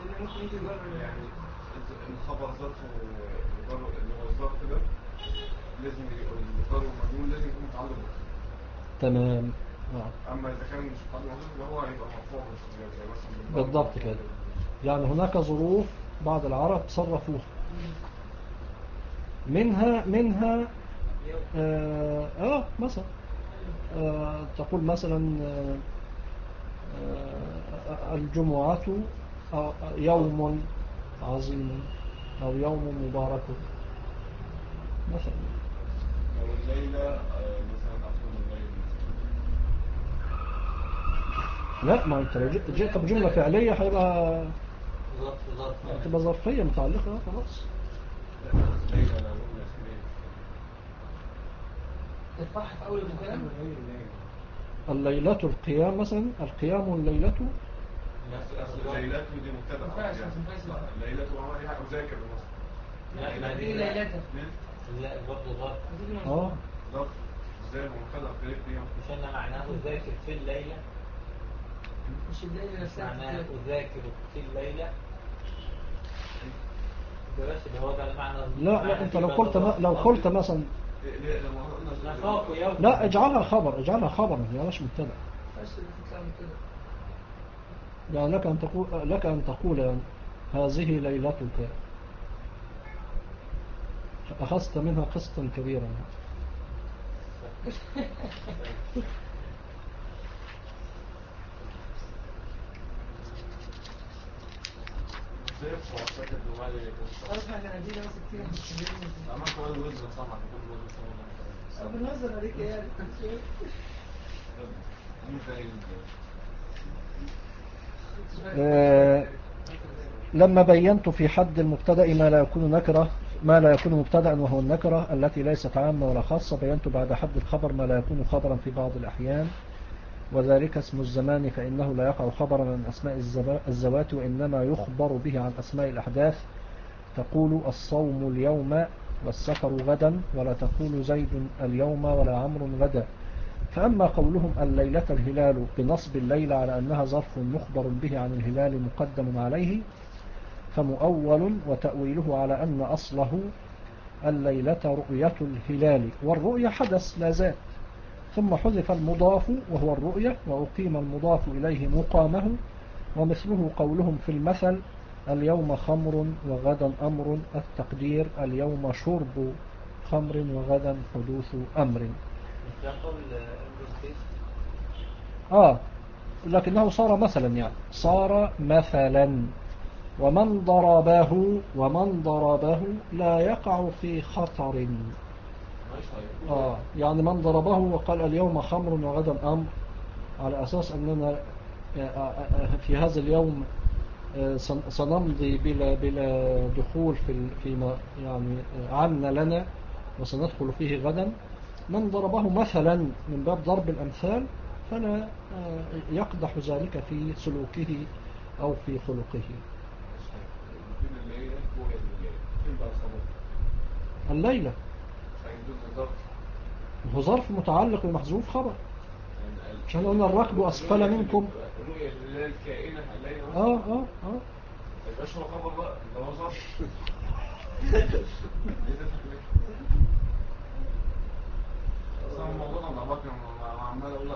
الخبر ظرفه اللي هو الظرف ده لازم الظرف المجهول لازم يكون متعلق بيه. تمام. أما إذا كان مش متعلق بيه هو هيبقى مرفوع بس. بالضبط كده، يعني هناك ظروف بعض العرب صرفوها، منها منها آه, آه مثلا آه تقول مثلا آه آه الجمعة آه يوم عظيم أو يوم مبارك مثلا. أو الليلة مثلا أقول الليل. لا ما أنت لو جئت بجملة فعلية هيبقى ظرف ظرف تبقى ظرفية متعلقة خلاص. الليلة لو قلنا اسمين تتفح في أول الكلام. الليلة القيام مثلا، القيام الليلة. الليلة دي مبتدأ. الليلة هو أذاكر بمصر. لا دي ليلته. لا برضه ظرف. اه ظرف ازاي مبتدأ في القيام؟ مش أنا معناه أذاكر في الليلة، مش الليلة مش معناه أذاكر في الليلة. بس هو ده المعنى. لا لا انت لو قلت لو قلت مثلا نخاف يوم. لا اجعلها خبر، اجعلها خبر ما تجعلهاش مبتدا. يعني لك ان تقول لك ان تقول هذه ليلتك، اخذت منها قسطا كبيرا. ازاي بصراحة كده وبعد كده عارف احنا نادينا بس كتير مستنيين. عملت كمان وزن صح كل وزن صح. بنهزر عليك يعني. آه لما بينت في حد المبتدأ ما لا يكون نكرة ما لا يكون مبتدأ وهو النكرة التي ليست عامة ولا خاصة، بينت بعد حد الخبر ما لا يكون خبرا في بعض الأحيان، وذلك اسم الزمان فإنه لا يقع خبرا عن أسماء الذوات وإنما يخبر به عن أسماء الأحداث. تقول الصوم اليوم والسفر غدا، ولا تقول زيد اليوم ولا عمرو غدا. فأما قولهم الليلة الهلال بنصب الليلة على أنها ظرف مخبر به عن الهلال مقدم عليه فمؤول، وتأويله على أن أصله الليلة رؤية الهلال، والرؤية حدث لا ذات، ثم حذف المضاف وهو الرؤية وأقيم المضاف إليه مقامه، ومثله قولهم في المثل اليوم خمر وغدا أمر، التقدير اليوم شرب خمر وغدا حدوث أمر. آه لكنه صار مثلا، يعني صار مثلا. ومن ضربه ومن ضربه لا يقع في خطر. آه يعني من ضربه وقال اليوم خمر وغدا أمر، على أساس أننا في هذا اليوم سنمضي بلا بلا دخول في فيما يعني عنا لنا، وسندخل فيه غدا. من ضربه مثلا من باب ضرب الأمثال فلا يقدح ذلك في سلوكه أو في خلقه. الليلة هو ظرف متعلق بمحذوف خبر، عشان قلنا الركب أسفل منكم. الرؤية اللي هي الكائنة الليلة اه اه اه مش هو خبر بقى ده هو ظرف. اصلا الموضوع ده ضبط عمال اقول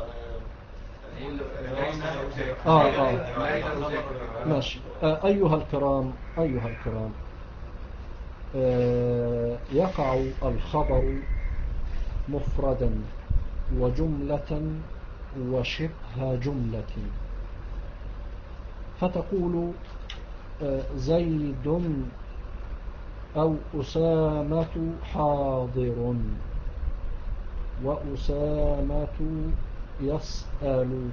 اه اه ماشي. آه ايها الكرام ايها الكرام آه يقع الخبر مفردا وجملة وشبه جملة، فتقول آه زيد أو أسامة حاضر، وأسامة يسأل،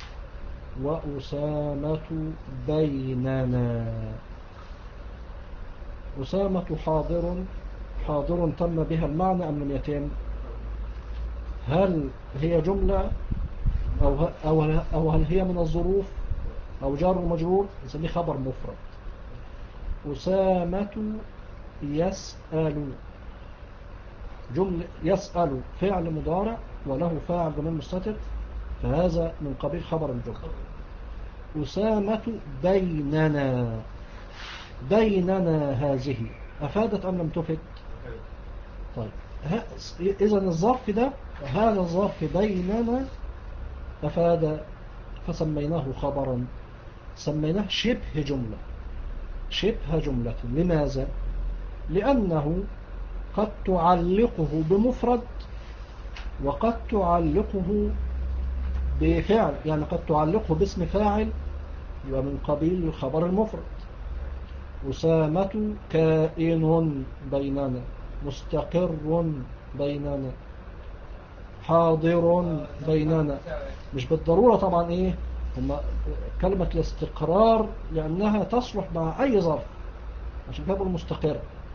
وأسامة بيننا. أسامة حاضر، حاضر تم بها المعنى أم لم يتم؟ هل هي جملة أو, أو, أو هل هي من الظروف أو جار ومجرور؟ نسميه خبر مفرد. أسامة يسأل، جملة يسأل فعل مضارع وله فاعل ضمير مستتر، فهذا من قبيل خبر الجملة. أسامة بيننا، بيننا هذه أفادت أم لم تفد؟ طيب إذن الظرف ده هذا الظرف بيننا أفاد، فسميناه خبرا، سميناه شبه جملة. شبه جملة لماذا؟ لأنه قد تعلقه بمفرد وقد تعلقه بفعل، يعني قد تعلقه باسم فاعل يبقى من قبيل الخبر المفرد. أسامة كائن بيننا، مستقر بيننا، حاضر بيننا. مش بالضرورة طبعا ايه هم كلمة الاستقرار لأنها تصلح مع أي ظرف عشان كده المستقر،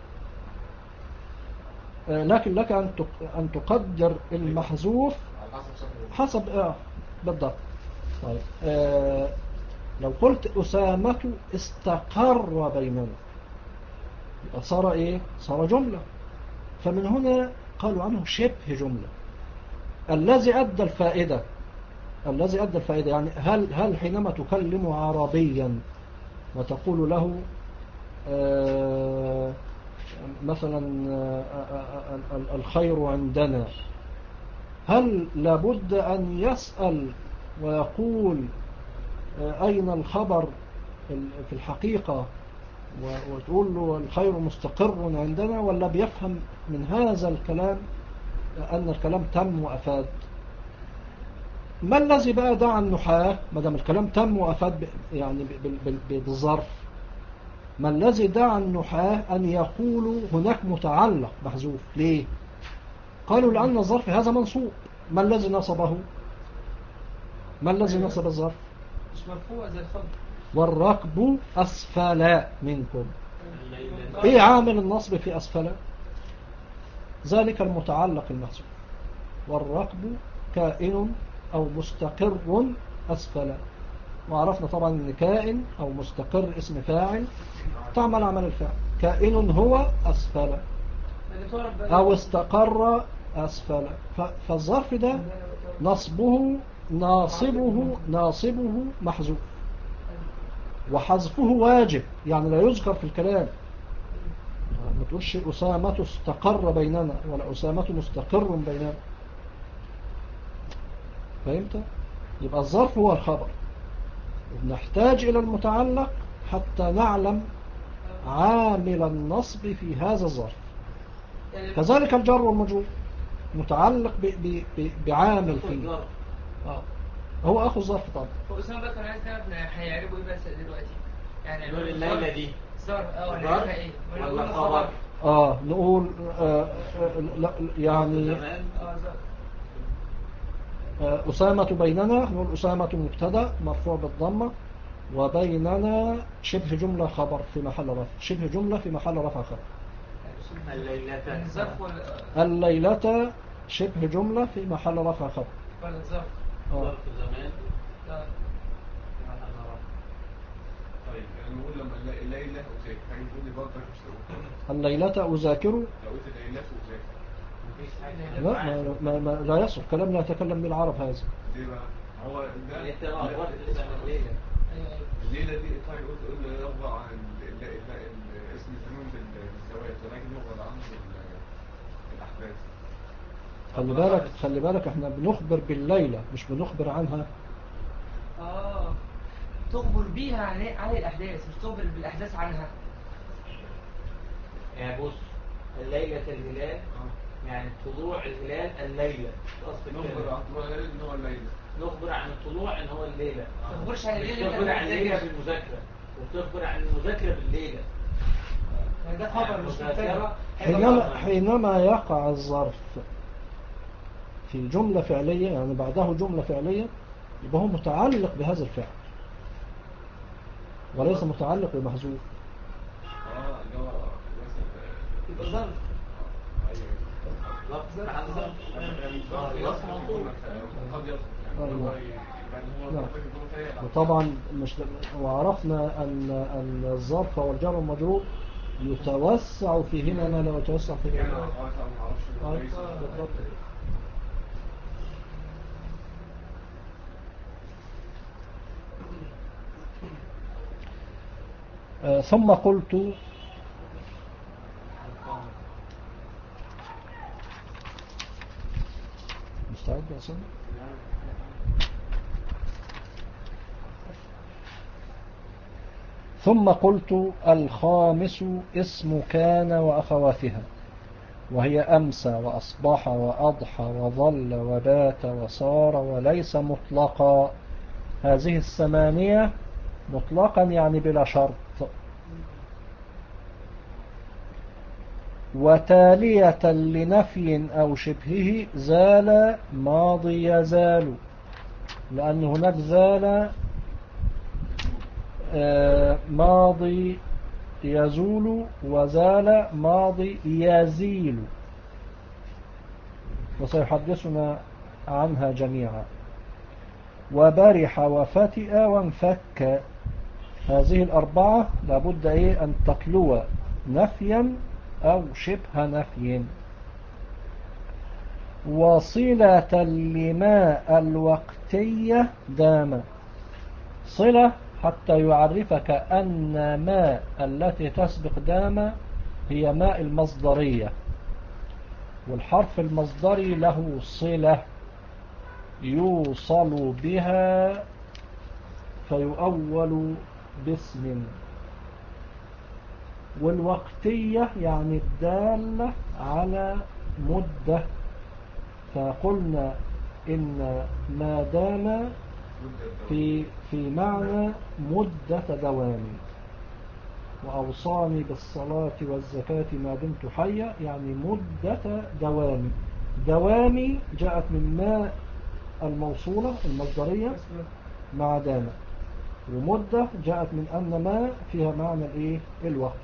لكن لك أن تقدر المحذوف حسب اه بالضبط. طيب آه لو قلت أسامة استقر بيننا صار ايه؟ صار جملة. فمن هنا قالوا عنه شبه جملة. الذي أدى الفائدة الذي أدى الفائدة يعني هل هل حينما تكلم عربيا وتقول له آه مثلا آه الخير عندنا، هل لابد أن يسأل ويقول آه أين الخبر في الحقيقة وتقول له الخير مستقر عندنا، ولا بيفهم من هذا الكلام أن الكلام تم وأفاد؟ ما الذي بقى دعا النحاة ما دام الكلام تم وأفاد يعني بالظرف؟ ما الذي دعا النحاة أن يقولوا هناك متعلق محذوف؟ ليه؟ قالوا لأن الظرف هذا منصوب. ما الذي نصبه؟ ما الذي نصب الظرف؟ مش مرفوع زي الخبر. والركب أسفل منكم. إيه عامل النصب في أسفل؟ ذلك المتعلق المحذوف. والركب كائن أو مستقر أسفل. وعرفنا طبعا أن كائن أو مستقر اسم فاعل تعمل عمل الفاعل. كائن هو أسفل أو استقر أسفل. فالظرف ده نصبه ناصبه ناصبه محذوف، وحذفه واجب، يعني لا يذكر في الكلام. ما تقولش أسامة استقر بيننا ولا أسامة مستقر بيننا. فهمت؟ يبقى الظرف هو الخبر، ونحتاج إلى المتعلق حتى نعلم عامل النصب في هذا الظرف. كذلك الجر والمجرور متعلق ب ب ب بعامل فيه. آه. هو أخو الظرف طبعا. هو أسامة بقى كان عايز نعرف هيعربوا إيه بس دلوقتي؟ يعني نقول الليلة دي ظرف اه نعرفها إيه؟ ولا خبر؟ آه نقول آه آه لا يعني اه ظرف. أسامة بيننا، نقول أسامة مبتدأ مرفوع بالضمة، وبيننا شبه جملة خبر في محل رفع، شبه جملة في محل رفع خبر. الليلة ظرف ولا الليلة شبه جملة في محل رفع خبر ولا ظرف؟ ظرف زمان. لا طيب يعني نقول لما نلاقي الليلة أذاكر هيقول لي برضه مش هقول الليلة أذاكر. لو قلت الليلة أذاكر مفيش حاجة. لا ما ما لا يصح كلام لا يتكلم بالعرب هذا. ليه بقى؟ هو ده انت ما عبرت اسم الليلة. الليلة دي طيب قلت قلنا يرضى عن ال- ال- ال- اسم الزمان بالزواج، ولكن يرضى عنه بالأحداث. خلي بالك خلي بالك احنا بنخبر بالليلة مش بنخبر عنها. اه تخبر بيها عن عن الأحداث، مش تخبر بالأحداث عنها. يعني بص، الليلة الهلال يعني طلوع الهلال الليلة. نخبر عن طلوع الليل إن هو الليلة. نخبر عن الطلوع ان هو الليلة. ما تخبرش عن مش الليل تخبر عن الليلة بالمذاكرة، وتخبر عن المذاكرة بالليلة. يعني ده خبر مش مبتدأ. حينما حينما يقع الظرف في جملة فعلية يعني بعده جملة فعلية يبقى هو متعلق بهذا الفعل وليس متعلق بمحذوف. اه اللي هو يبقى ظرف. ظرف محل ظرف. ظرف موصول. قد يصل يعني هو يعني هو نعم. ظرف يكون فعلا. وطبعا مش وعرفنا أن أن الظرف والجر والمجرور يتوسع فيهما ما لا يتوسع في يعني غيره. أنا ما أعرفش كويس. بالضبط. آه، ثم قلت مستعد يا سيدي. ثم قلت الخامس اسم كان وأخواتها، وهي أمسى وأصبح وأضحى وظل وبات وصار وليس مطلقا. هذه الثمانية مطلقا يعني بلا شرط. وتالية لنفي أو شبهه زال ماضي يزال، لأن هناك زال ماضي يزول وزال ماضي يزيل، وسيحدثنا عنها جميعا. وبرح وفتئ وانفك، هذه الأربعة لابد إيه أن تتلو نفيا أو شبه نفي. وصلة لما الوقتية دام، صلة حتى يعرفك أن ما التي تسبق دام هي ماء المصدرية، والحرف المصدري له صلة يوصل بها فيؤول باسم. والوقتية يعني الدالة على مدة، فقلنا إن ما دام في في معنى مدة دوام. وأوصاني بالصلاة والزكاة ما دمت حيا يعني مدة دوام. دوامي جاءت من ما الموصولة المصدرية مع دام. ومدة جاءت من أن ما فيها معنى الإيه؟ الوقت.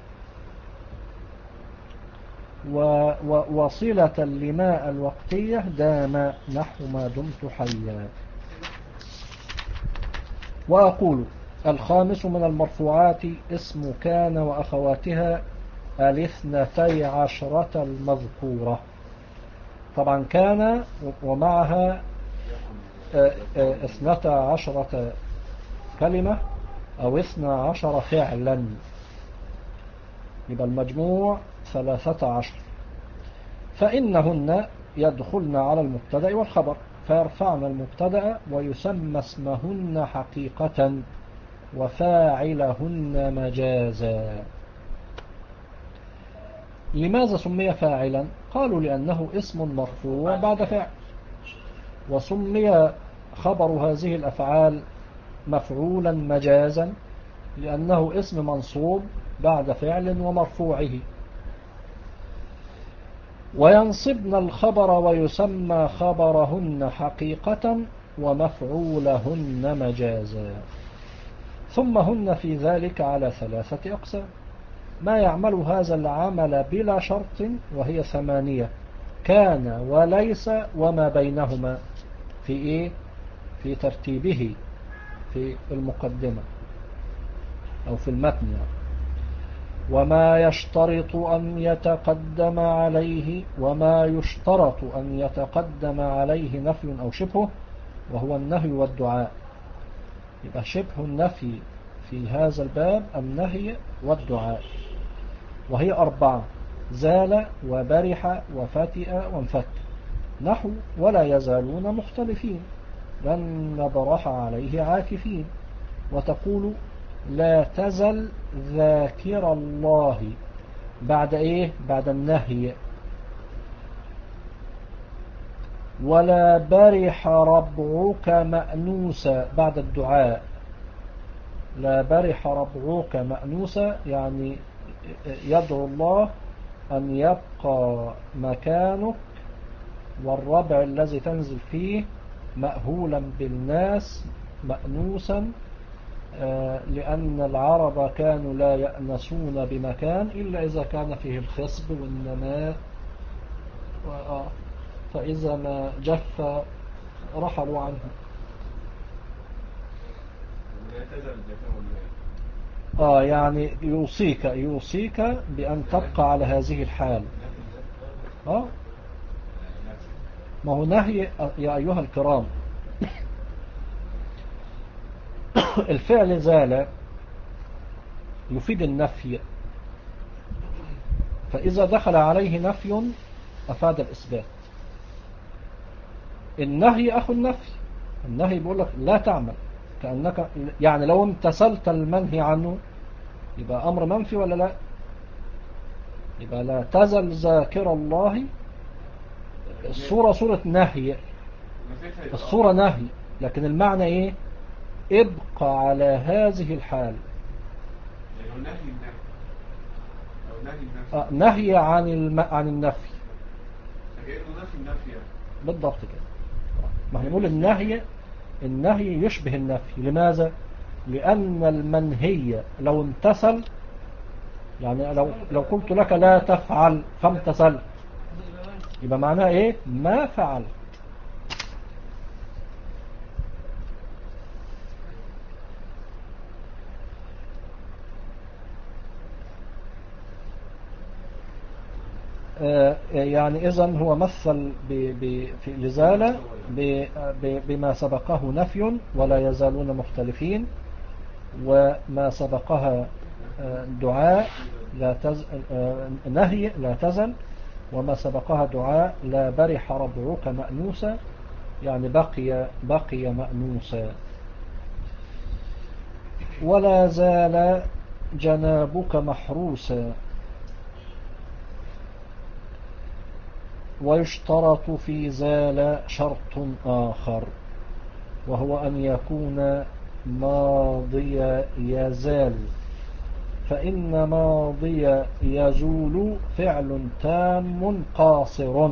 ووصلة لما الوقتية دام نحو ما دمت حيا. وأقول الخامس من المرفوعات اسم كان وأخواتها الاثنتي عشرة المذكورة. طبعا كان ومعها اثنتا عشرة كلمة أو اثنى عشر فعلا، يبقى المجموع ثلاثة عشر. فإنهن يدخلن على المبتدأ والخبر فيرفعن المبتدأ ويسمى اسمهن حقيقة وفاعلهن مجازا. لماذا سمي فاعلا؟ قالوا لأنه اسم مرفوع بعد فعل، وسمي خبر هذه الأفعال مفعولا مجازا لأنه اسم منصوب بعد فعل ومرفوعه. وينصبن الخبر ويسمى خبرهن حقيقة ومفعولهن مجازا. ثم هن في ذلك على ثلاثة أقسام: ما يعمل هذا العمل بلا شرط وهي ثمانية: كان وليس وما بينهما في إيه؟ في ترتيبه في المقدمة أو في المتن يعني. وما يشترط أن يتقدم عليه وما يشترط أن يتقدم عليه نفي أو شبهه وهو النهي والدعاء. يبقى شبه النفي في هذا الباب النهي والدعاء، وهي أربعة: زال وبرح وفتئ وانفك. نحو ولا يزالون مختلفين لن نبرح عليه عاكفين. وتقول لا تزل ذاكر الله بعد إيه؟ بعد النهي. ولا برح ربعك مأنوسا بعد الدعاء. لا برح ربعك مأنوسا يعني يدعو الله أن يبقى مكانك والربع الذي تنزل فيه مأهولا بالناس مأنوسا، لأن العرب كانوا لا يأنسون بمكان إلا إذا كان فيه الخصب والنماء، فإذا ما جف رحلوا عنه. آه يعني يوصيك يوصيك بأن تبقى على هذه الحال. آه ما هو نهي يا أيها الكرام. الفعل زال يفيد النفي، فإذا دخل عليه نفي أفاد الإثبات. النهي أخو النفي. النهي بيقول لك لا تعمل، كأنك يعني لو امتثلت المنهي عنه يبقى أمر منفي ولا لا؟ يبقى لا تزل ذاكر الله. الصورة صورة نهي، الصورة نهي، لكن المعنى إيه؟ ابقى على هذه الحال. آه نهي عن الم... عن النفي بالضبط كده. ما هنقول النهي النهي يشبه النفي. لماذا؟ لأن المنهي لو امتثل، يعني لو لو قلت لك لا تفعل فامتثل يبقى معناه ايه؟ ما فعل. يعني إذن هو مثل في الإزالة بما سبقه نفي ولا يزالون مختلفين، وما سبقها دعاء لا تز... نهي لا تزل، وما سبقها دعاء لا برح ربعك مأنوسا يعني بقي بقي مأنوسا. ولا زال جنابك محروسا. ويشترط في زال شرط آخر وهو أن يكون ماضي يزال، فإن ماضي يزول فعل تام قاصر.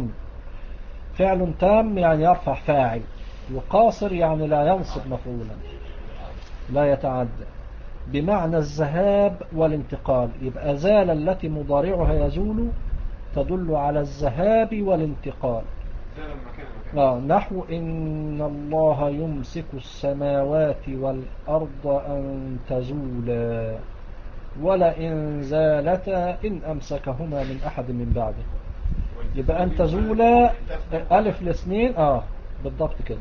فعل تام يعني يرفع فاعل، وقاصر يعني لا ينصب مفعولا. لا يتعدى بمعنى الذهاب والانتقال. يبقى زال التي مضارعها يزول تدل على الذهاب والانتقال. زال من مكان لمكان. آه نحو إن الله يمسك السماوات والأرض أن تزولا ولئن زالتا إن أمسكهما من أحد من بعده. يبقى أن تزولا ألف الاثنين آه بالضبط كده.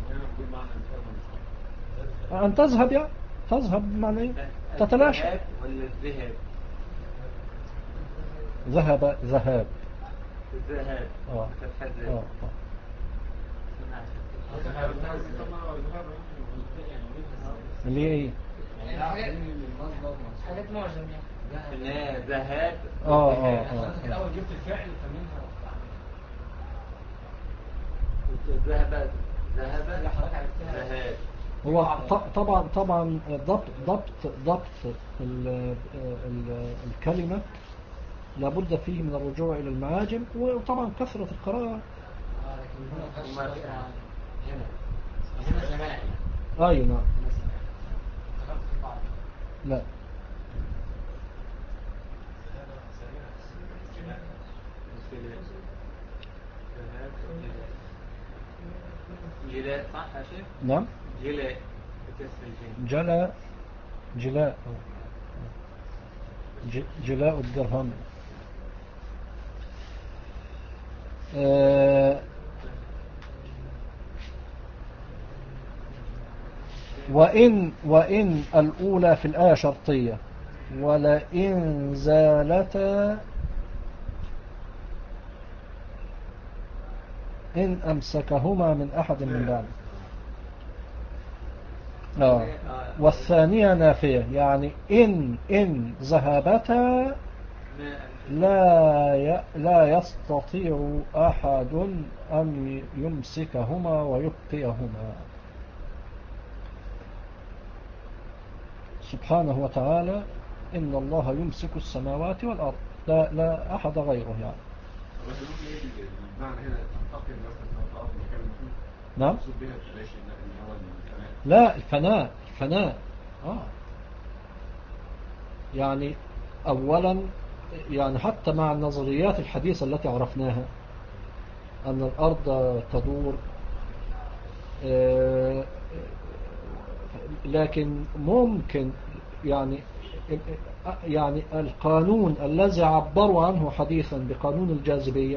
أن تذهب يعني تذهب بمعنى إيه؟ تتلاشى. الذهاب ولا الذهاب؟ ذهب ذهاب الذهاب آه. فتح آه. الذهاب. آه. اللي هي ايه؟ حاجات معجم إن هي ذهاب. اه اه اه حضرتك الأول جبت الفعل فمنها ذهب ذهب اللي حضرتك عرفتها. ذهاب. هو ط- طبعا طبعا ضبط ضبط ضبط ال ال الكلمة لابد فيه من الرجوع إلى المعاجم، وطبعا كثرة القراءة. اه لكن هنا ما فيهاش وما طريقة فيها. معينة. هنا هنا سماعي. أي نعم. هنا سماعي. تغلط في بعض. لا جلاء صح يا شيخ؟ نعم جلاء بكسر الجيم. جلا جلاء ج- جلاء الدرهم. آه وإن وإن الأولى في الآية شرطية، ولئن زالتا إن أمسكهما من أحد من بعد. آه. والثانية نافية، يعني إن إن ذهبتا لا ي... لا يستطيع أحد أن يمسكهما ويبقيهما. سبحانه وتعالى إن الله يمسك السماوات والأرض، لا, لا أحد غيره يعني. بس ممكن يجي المعنى هنا تنتقل مثلا من الأرض مكان المفروض. نعم. مقصود بها التلاشي اللي هو الفناء. لا الفناء الفناء آه. يعني أولا يعني حتى مع النظريات الحديثة التي عرفناها أن الأرض تدور، آه لكن ممكن يعني يعني القانون الذي عبروا عنه حديثا بقانون الجاذبية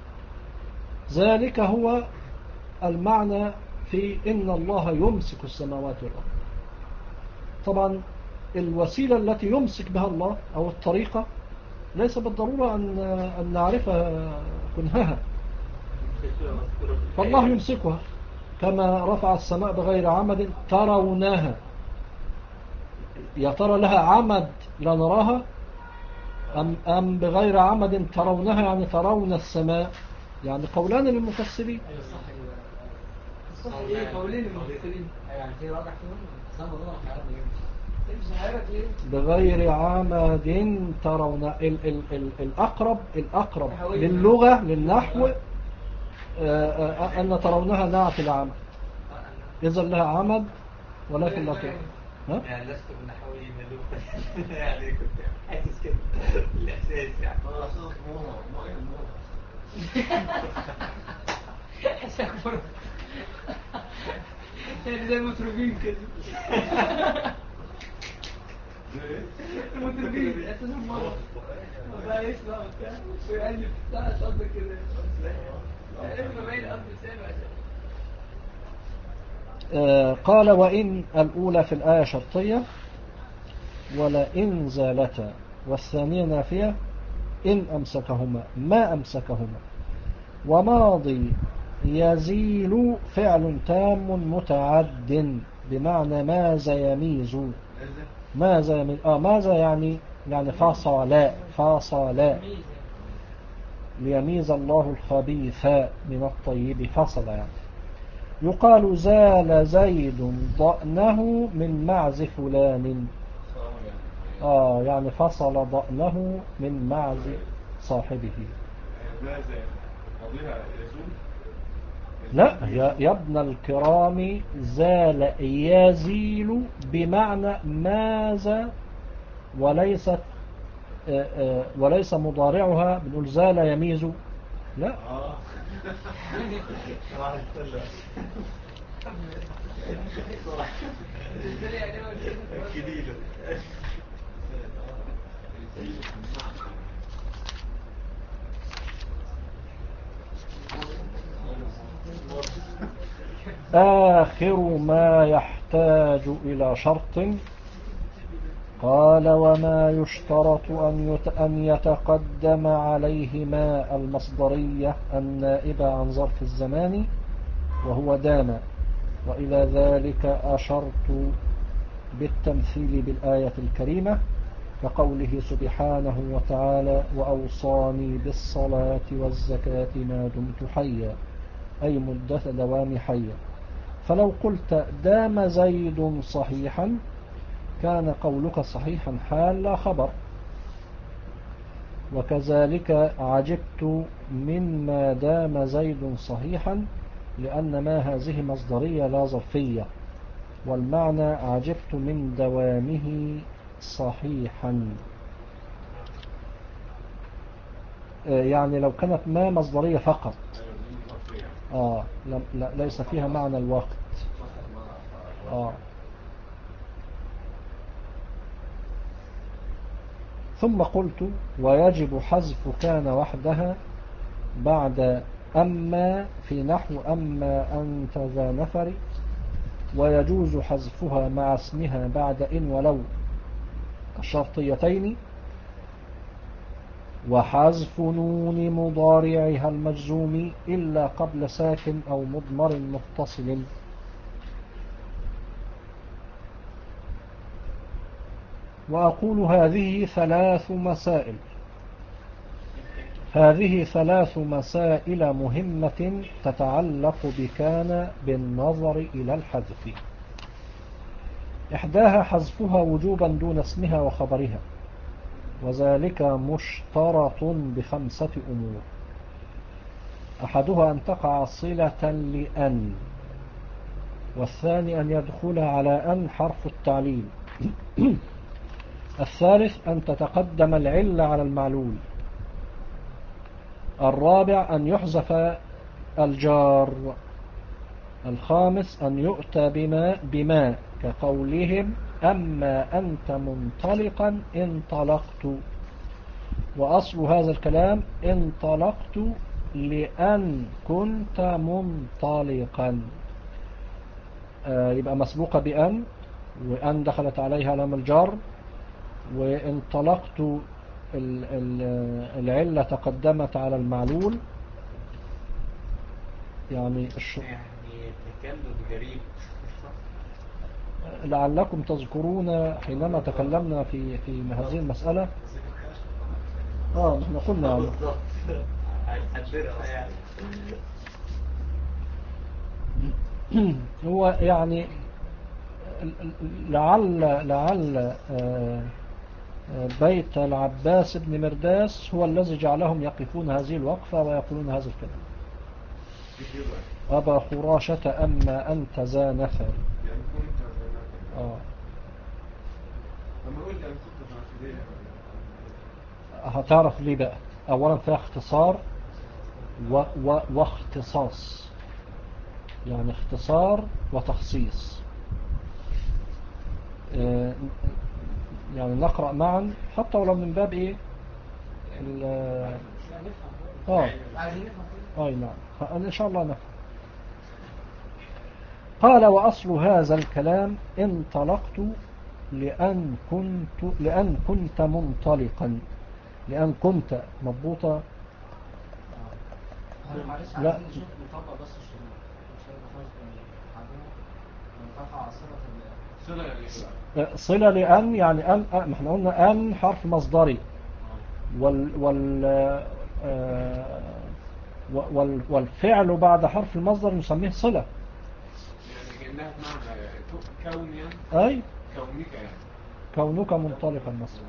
ذلك هو المعنى في إن الله يمسك السماوات والأرض. طبعا الوسيلة التي يمسك بها الله أو الطريقة ليس بالضرورة أن أن نعرفها كنهها، فالله يمسكها كما رفع السماء بغير عمد ترونها. يا ترى لها عمد لا نراها أم, أم بغير عمد ترونها يعني ترون السماء؟ يعني قولان للمفسرين. ايوه صح كده. الصح ايه قولين المفسرين يعني في راجع فيهم زي ما ظهر حياتنا مش عارف ليه بغير عمد ترون ال ال ال الأقرب الأقرب نحوية. للغة للنحو آه، آه، أن ترونها نعت العمد، إذا لها عمد ولكن لا ترى. ها؟ يعني لست بالنحوي ملوكا. يعني كنت حاسس كده الإحساس يعني. اه أصلا مورا مورا مورا. حسك مرة يعني زي المتروبين كده. المتروبين أساسا مرة بقى يسمع وبتاع ويقلب بتاع قصدك كده ما بين الأرض سابع. آه، قال وإن الأولى في الآية شرطية ولئن زالتا، والثانية نافية إن أمسكهما ما أمسكهما. وماضي يزيل فعل تام متعد بمعنى ماذا يميز. ماذا يميز آه ماذا يعني يعني فاصلا فاصلا ليميز الله الخبيث من الطيب فصل. يعني يقال زال زيد ضأنه من معز فلان. آه يعني فصل ضأنه من معز صاحبه. ماذا قضيها يزول لا يا, يا ابن الكرام زال يزيل بمعنى ماذا وليست آه، آه، وليس مضارعها بنقول زال يميز لا آخر ما يحتاج إلى شرط قال وما يشترط أن أن يتقدم عليهما المصدرية النائبة عن ظرف الزمان وهو دام وإلى ذلك أشرت بالتمثيل بالآية الكريمة كقوله سبحانه وتعالى وأوصاني بالصلاة والزكاة ما دمت حيا أي مدة دوام حيا فلو قلت دام زيد صحيحا كان قولك صحيحا حال لا خبر وكذلك عجبت مما دام زيد صحيحا لأن ما هذه مصدرية لا ظرفية والمعنى عجبت من دوامه صحيحا يعني لو كانت ما مصدرية فقط آه لا لا ليس فيها معنى الوقت آه ثم قلت ويجب حذف كان وحدها بعد أما في نحو أما أنت ذا نفر ويجوز حذفها مع اسمها بعد إن ولو الشرطيتين وحذف نون مضارعها المجزوم إلا قبل ساكن أو مضمر متصل وأقول هذه ثلاث مسائل هذه ثلاث مسائل مهمة تتعلق بكان بالنظر إلى الحذف إحداها حذفها وجوبا دون اسمها وخبرها وذلك مشترط بخمسة أمور أحدها أن تقع صلة لأن والثاني أن يدخل على أن حرف التعليل الثالث أن تتقدم العلة على المعلول الرابع أن يحذف الجار الخامس أن يؤتى بما, بما كقولهم أما أنت منطلقا انطلقت وأصل هذا الكلام انطلقت لأن كنت منطلقا آه يبقى مسبوقة بأن وأن دخلت عليها لام الجار وانطلقت العلة تقدمت على المعلول يعني الش... يعني تكلم غريب لعلكم تذكرون حينما تكلمنا في في هذه المسألة اه احنا قلنا يعني هتحددها يعني هو يعني لعل لعل بيت العباس بن مرداس هو الذي جعلهم يقفون هذه الوقفة ويقولون هذا الكلام أبا خراشة أما أنت ذا نفر آه. هتعرف ليه بقى أولا فيها اختصار و و واختصاص يعني اختصار وتخصيص آه يعني نقرأ معا حتى ولو من باب ايه اه اي نعم ان شاء الله نفهم قال وأصل هذا الكلام انطلقت لأن كنت لأن كنت منطلقا لأن كنت مضبوطة لا صلة لأن يعني أن ما احنا قلنا أن حرف مصدري وال وال وال والفعل بعد حرف المصدر نسميه صلة يعني كأنها معنى كونيا أي كونك يعني كونك منطلقا مثلا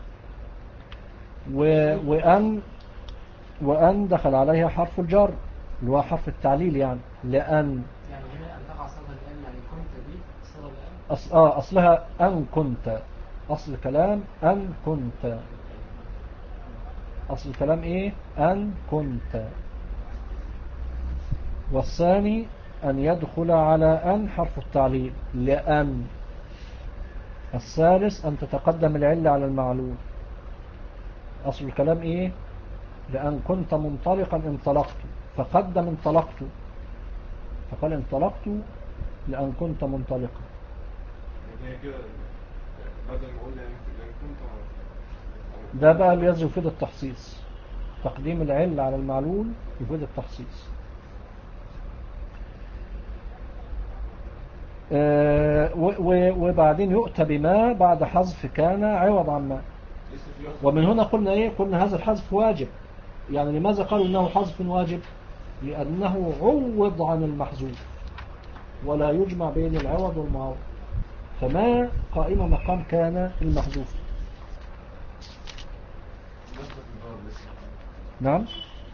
و... وأن وأن دخل عليها حرف الجر اللي هو حرف التعليل يعني لأن يعني هنا أن تقع صدى الآن يعني كنت دي صدى الآن أص... آه أصلها أن كنت، أصل الكلام أن كنت، أصل الكلام إيه أن كنت. والثاني أن يدخل على أن حرف التعليل لأن. الثالث أن تتقدم العلة على المعلوم. أصل الكلام إيه لأن كنت منطلقا انطلقت، فقدم انطلقت، فقال انطلقت لأن كنت منطلقا. يعني هي كده بدل ما قلنا لأن كنت ده بقى اللي يفيد التخصيص، تقديم العلة على المعلول يفيد التخصيص. آه وبعدين يؤتى بما بعد حذف كان عوض عن ما. ومن هنا قلنا ايه قلنا هذا الحذف واجب. يعني لماذا قالوا انه حذف واجب؟ لانه عوض عن المحذوف ولا يجمع بين العوض والمعوض، فما قائمة مقام كان المحذوف. نعم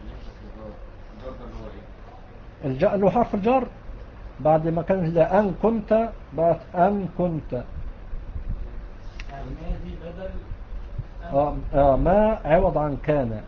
الجاء له حرف الجر بعد ما كان لأن كنت بقت أن كنت. يعني ما دي بدل آه آه ما عوض عن كان.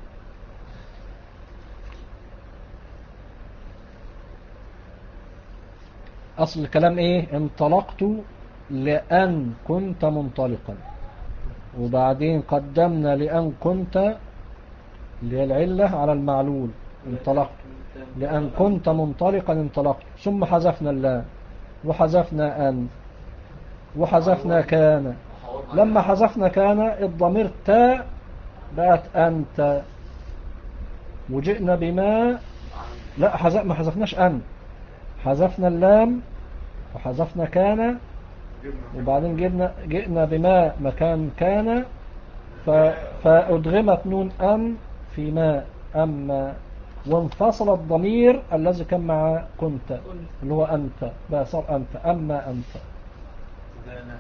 أصل الكلام إيه انطلقت لأن كنت منطلقا، وبعدين قدمنا لأن كنت للعلة على المعلول انطلقت لأن كنت منطلقا انطلقت، ثم حذفنا اللام وحذفنا أن وحذفنا كان. لما حذفنا كان الضمير تاء بقت أنت، وجئنا بما لا حذف ما حذفناش أن، حذفنا اللام وحذفنا كان، وبعدين جئنا جئنا بما مكان كان فأدغمت نون أن في ما أما، وانفصل الضمير الذي كان مع كنت اللي هو أنت بقى صار أنت أما أنت. أن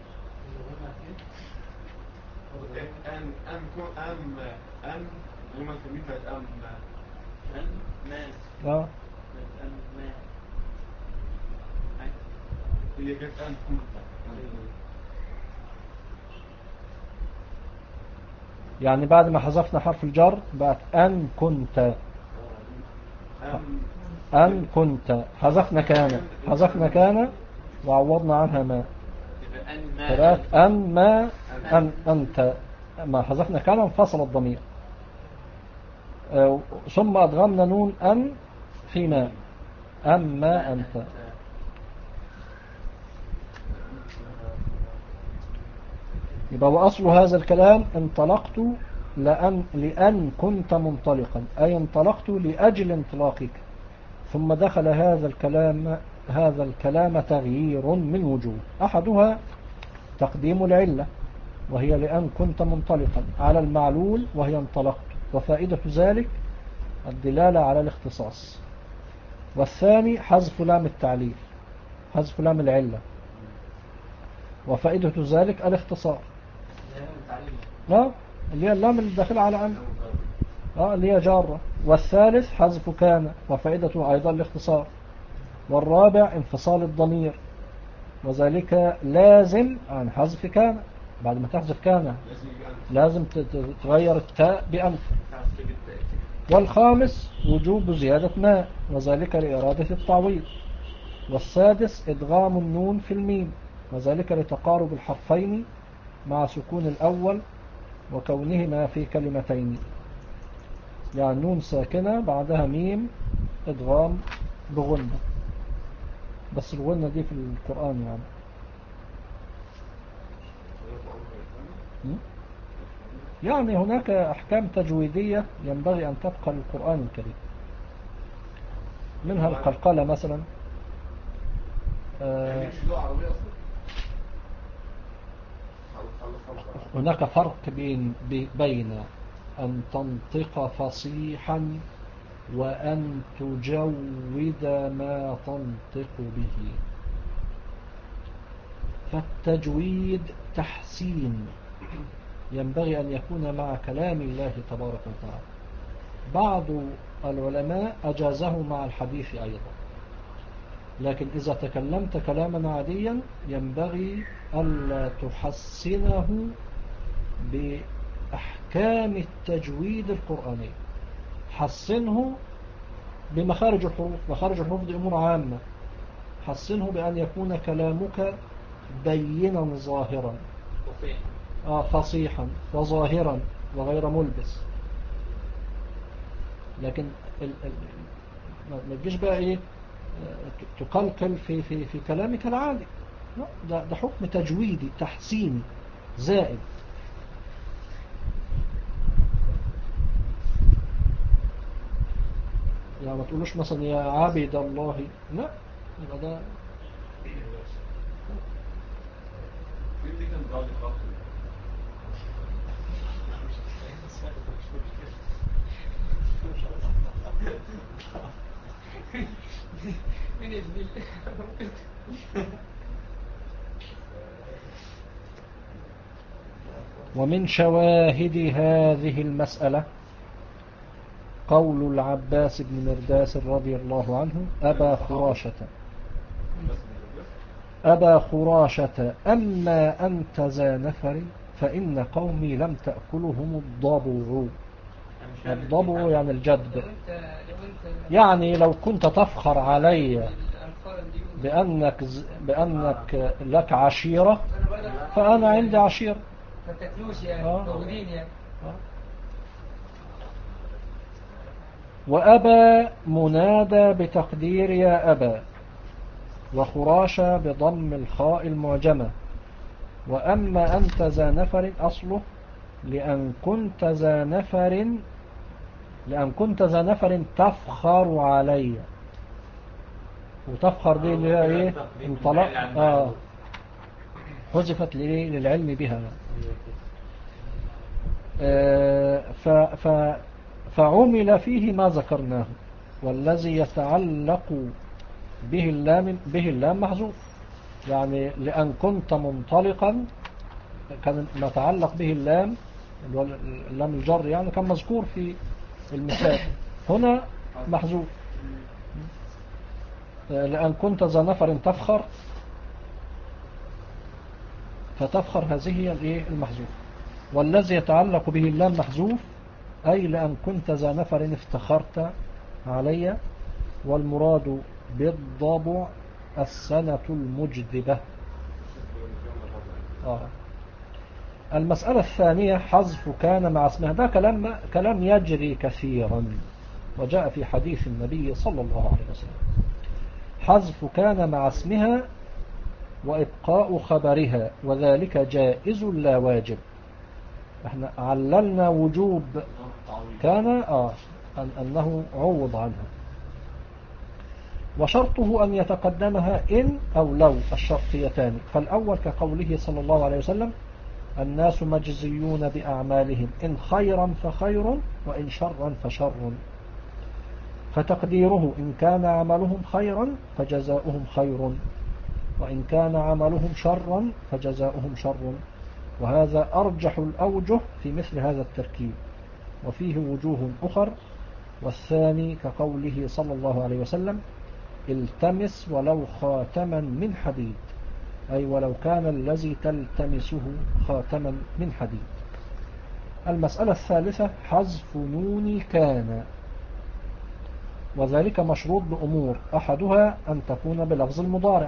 أن أن كن أم أن لما الكمية بقت أم أن ما آه أن ما هي كانت أن كنت. يعني بعد ما حذفنا حرف الجر بقت أن كنت أن كنت. حذفنا كان حذفنا كان وعوضنا عنها ما، فبقت أن ما أن أنت. ما حذفنا كان انفصل الضمير، ثم أدغمنا نون أن في ما أما أنت. يبقى وأصل هذا الكلام انطلقت لأن, لأن كنت منطلقا، أي انطلقت لأجل انطلاقك. ثم دخل هذا الكلام هذا الكلام تغيير من وجوه، أحدها تقديم العلة وهي لأن كنت منطلقا على المعلول وهي انطلقت، وفائدة ذلك الدلالة على الاختصاص. والثاني حذف لام التعليل، حذف لام العلة، وفائدة ذلك الاختصار. لا اللي هي اللام اللي داخل على أن اه اللي هي جارة. والثالث حذف كان وفائدته أيضا الاختصار. والرابع انفصال الضمير، وذلك لازم عن حذف كان. بعد ما تحذف كان لازم تغير التاء بأنت. والخامس وجوب زيادة ما، وذلك لإرادة التعويض. والسادس إدغام النون في الميم، وذلك لتقارب الحرفين مع سكون الأول وكونهما في كلمتين. يعني نون ساكنة بعدها ميم إدغام بغنة، بس الغنة دي في القرآن يعني. يعني هناك أحكام تجويدية ينبغي أن تبقى للقرآن الكريم، منها القلقلة مثلا. آه هناك فرق بين بين أن تنطق فصيحا وأن تجود ما تنطق به. فالتجويد تحسين ينبغي أن يكون مع كلام الله تبارك وتعالى، بعض العلماء أجازه مع الحديث أيضا، لكن إذا تكلمت كلاما عاديا ينبغي ألا تحسنه بأحكام التجويد القرآني، حسنه بمخارج الحروف. مخارج الحروف دي أمور عامة. حسنه بأن يكون كلامك بينا ظاهرا، آه فصيحا وظاهرا وغير ملبس. لكن ال ال ما تجيش بقى ايه تقلقل في في في كلامك العادي، لا، ده ده حكم تجويدي تحسيني زائد. يعني ما تقولوش مثلا يا عبد الله، لا، يبقى ده دي كان بعد خاطر من البيل. ومن شواهد هذه المسألة قول العباس بن مرداس رضي الله عنه أبا خراشة أبا خراشة أما أنت ذا نفر فإن قومي لم تأكلهم الضبع. الضبع يعني الجدب. يعني لو كنت تفخر علي بأنك, بأنك لك عشيرة فأنا عندي عشيرة. فتتلوش يعني آه. موجودين يعني. آه. وأبا منادى بتقدير يا أبا، وخراشة بضم الخاء المعجمة. وأما أنت ذا نفر أصله لأن كنت ذا نفر لأن كنت ذا نفر تفخر علي. وتفخر دي اللي هي ايه انطلق اه حذفت للعلم بها. آه ف ف فعمل فيه ما ذكرناه، والذي يتعلق به اللام به اللام محذوف. يعني لأن كنت منطلقا كان متعلق به اللام اللام الجر، يعني كان مذكور في المثال، هنا محذوف. لأن كنت ذا نفر تفخر، فتفخر هذه هي الايه المحذوف. والذي يتعلق به اللام محذوف، أي لأن كنت ذا نفر افتخرت علي. والمراد بالضبع السنة المجدبة. آه. المسألة الثانية حذف كان مع اسمها. ده كلام كلام يجري كثيرا وجاء في حديث النبي صلى الله عليه وسلم. حذف كان مع اسمها وإبقاء خبرها، وذلك جائز لا واجب. احنا عللنا وجوب كان آه أن أنه عوض عنها، وشرطه أن يتقدمها إن أو لو الشرطيتان. فالأول كقوله صلى الله عليه وسلم الناس مجزيون بأعمالهم إن خيرا فخير وإن شرا فشر. فتقديره إن كان عملهم خيرا فجزاؤهم خير، وإن كان عملهم شرا فجزاؤهم شر. وهذا أرجح الأوجه في مثل هذا التركيب، وفيه وجوه أخر. والثاني كقوله صلى الله عليه وسلم التمس ولو خاتما من حديد، أي ولو كان الذي تلتمسه خاتما من حديد. المسألة الثالثة حذف نون كان، وذلك مشروط بأمور: أحدها أن تكون بلفظ المضارع،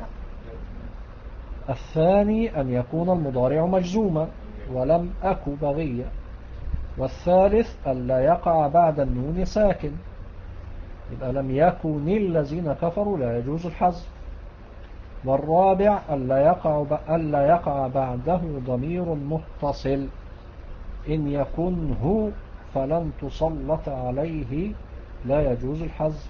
الثاني أن يكون المضارع مجزوما ولم أك بغيا، والثالث أن لا يقع بعد النون ساكن، يبقى لم يكن الذين كفروا لا يجوز الحذف، والرابع أن لا يقع ألا يقع بعده ضمير متصل، إن يكن هو فلن تسلط عليه لا يجوز الحذف.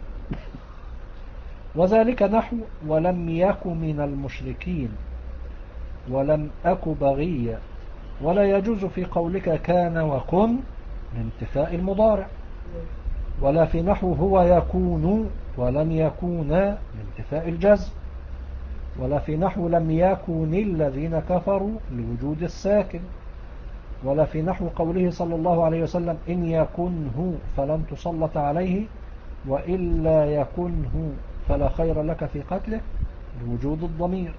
وذلك نحو ولم يك من المشركين ولم أك بغيا. ولا يجوز في قولك كان وكن لانتفاء المضارع، ولا في نحو هو يكون ولن يكون لانتفاء الجزم، ولا في نحو لم يكن الذين كفروا لوجود الساكن، ولا في نحو قوله صلى الله عليه وسلم إن يكنه فلن تسلط عليه وإلا يكنه فلا خير لك في قتله لوجود الضمير.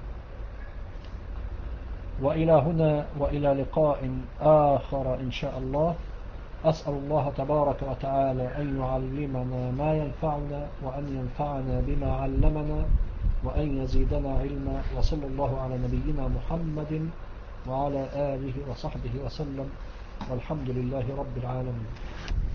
وإلى هنا وإلى لقاء آخر إن شاء الله. أسأل الله تبارك وتعالى أن يعلمنا ما ينفعنا وأن ينفعنا بما علمنا وأن يزيدنا علما. وصلى الله على نبينا محمد وعلى آله وصحبه وسلم والحمد لله رب العالمين.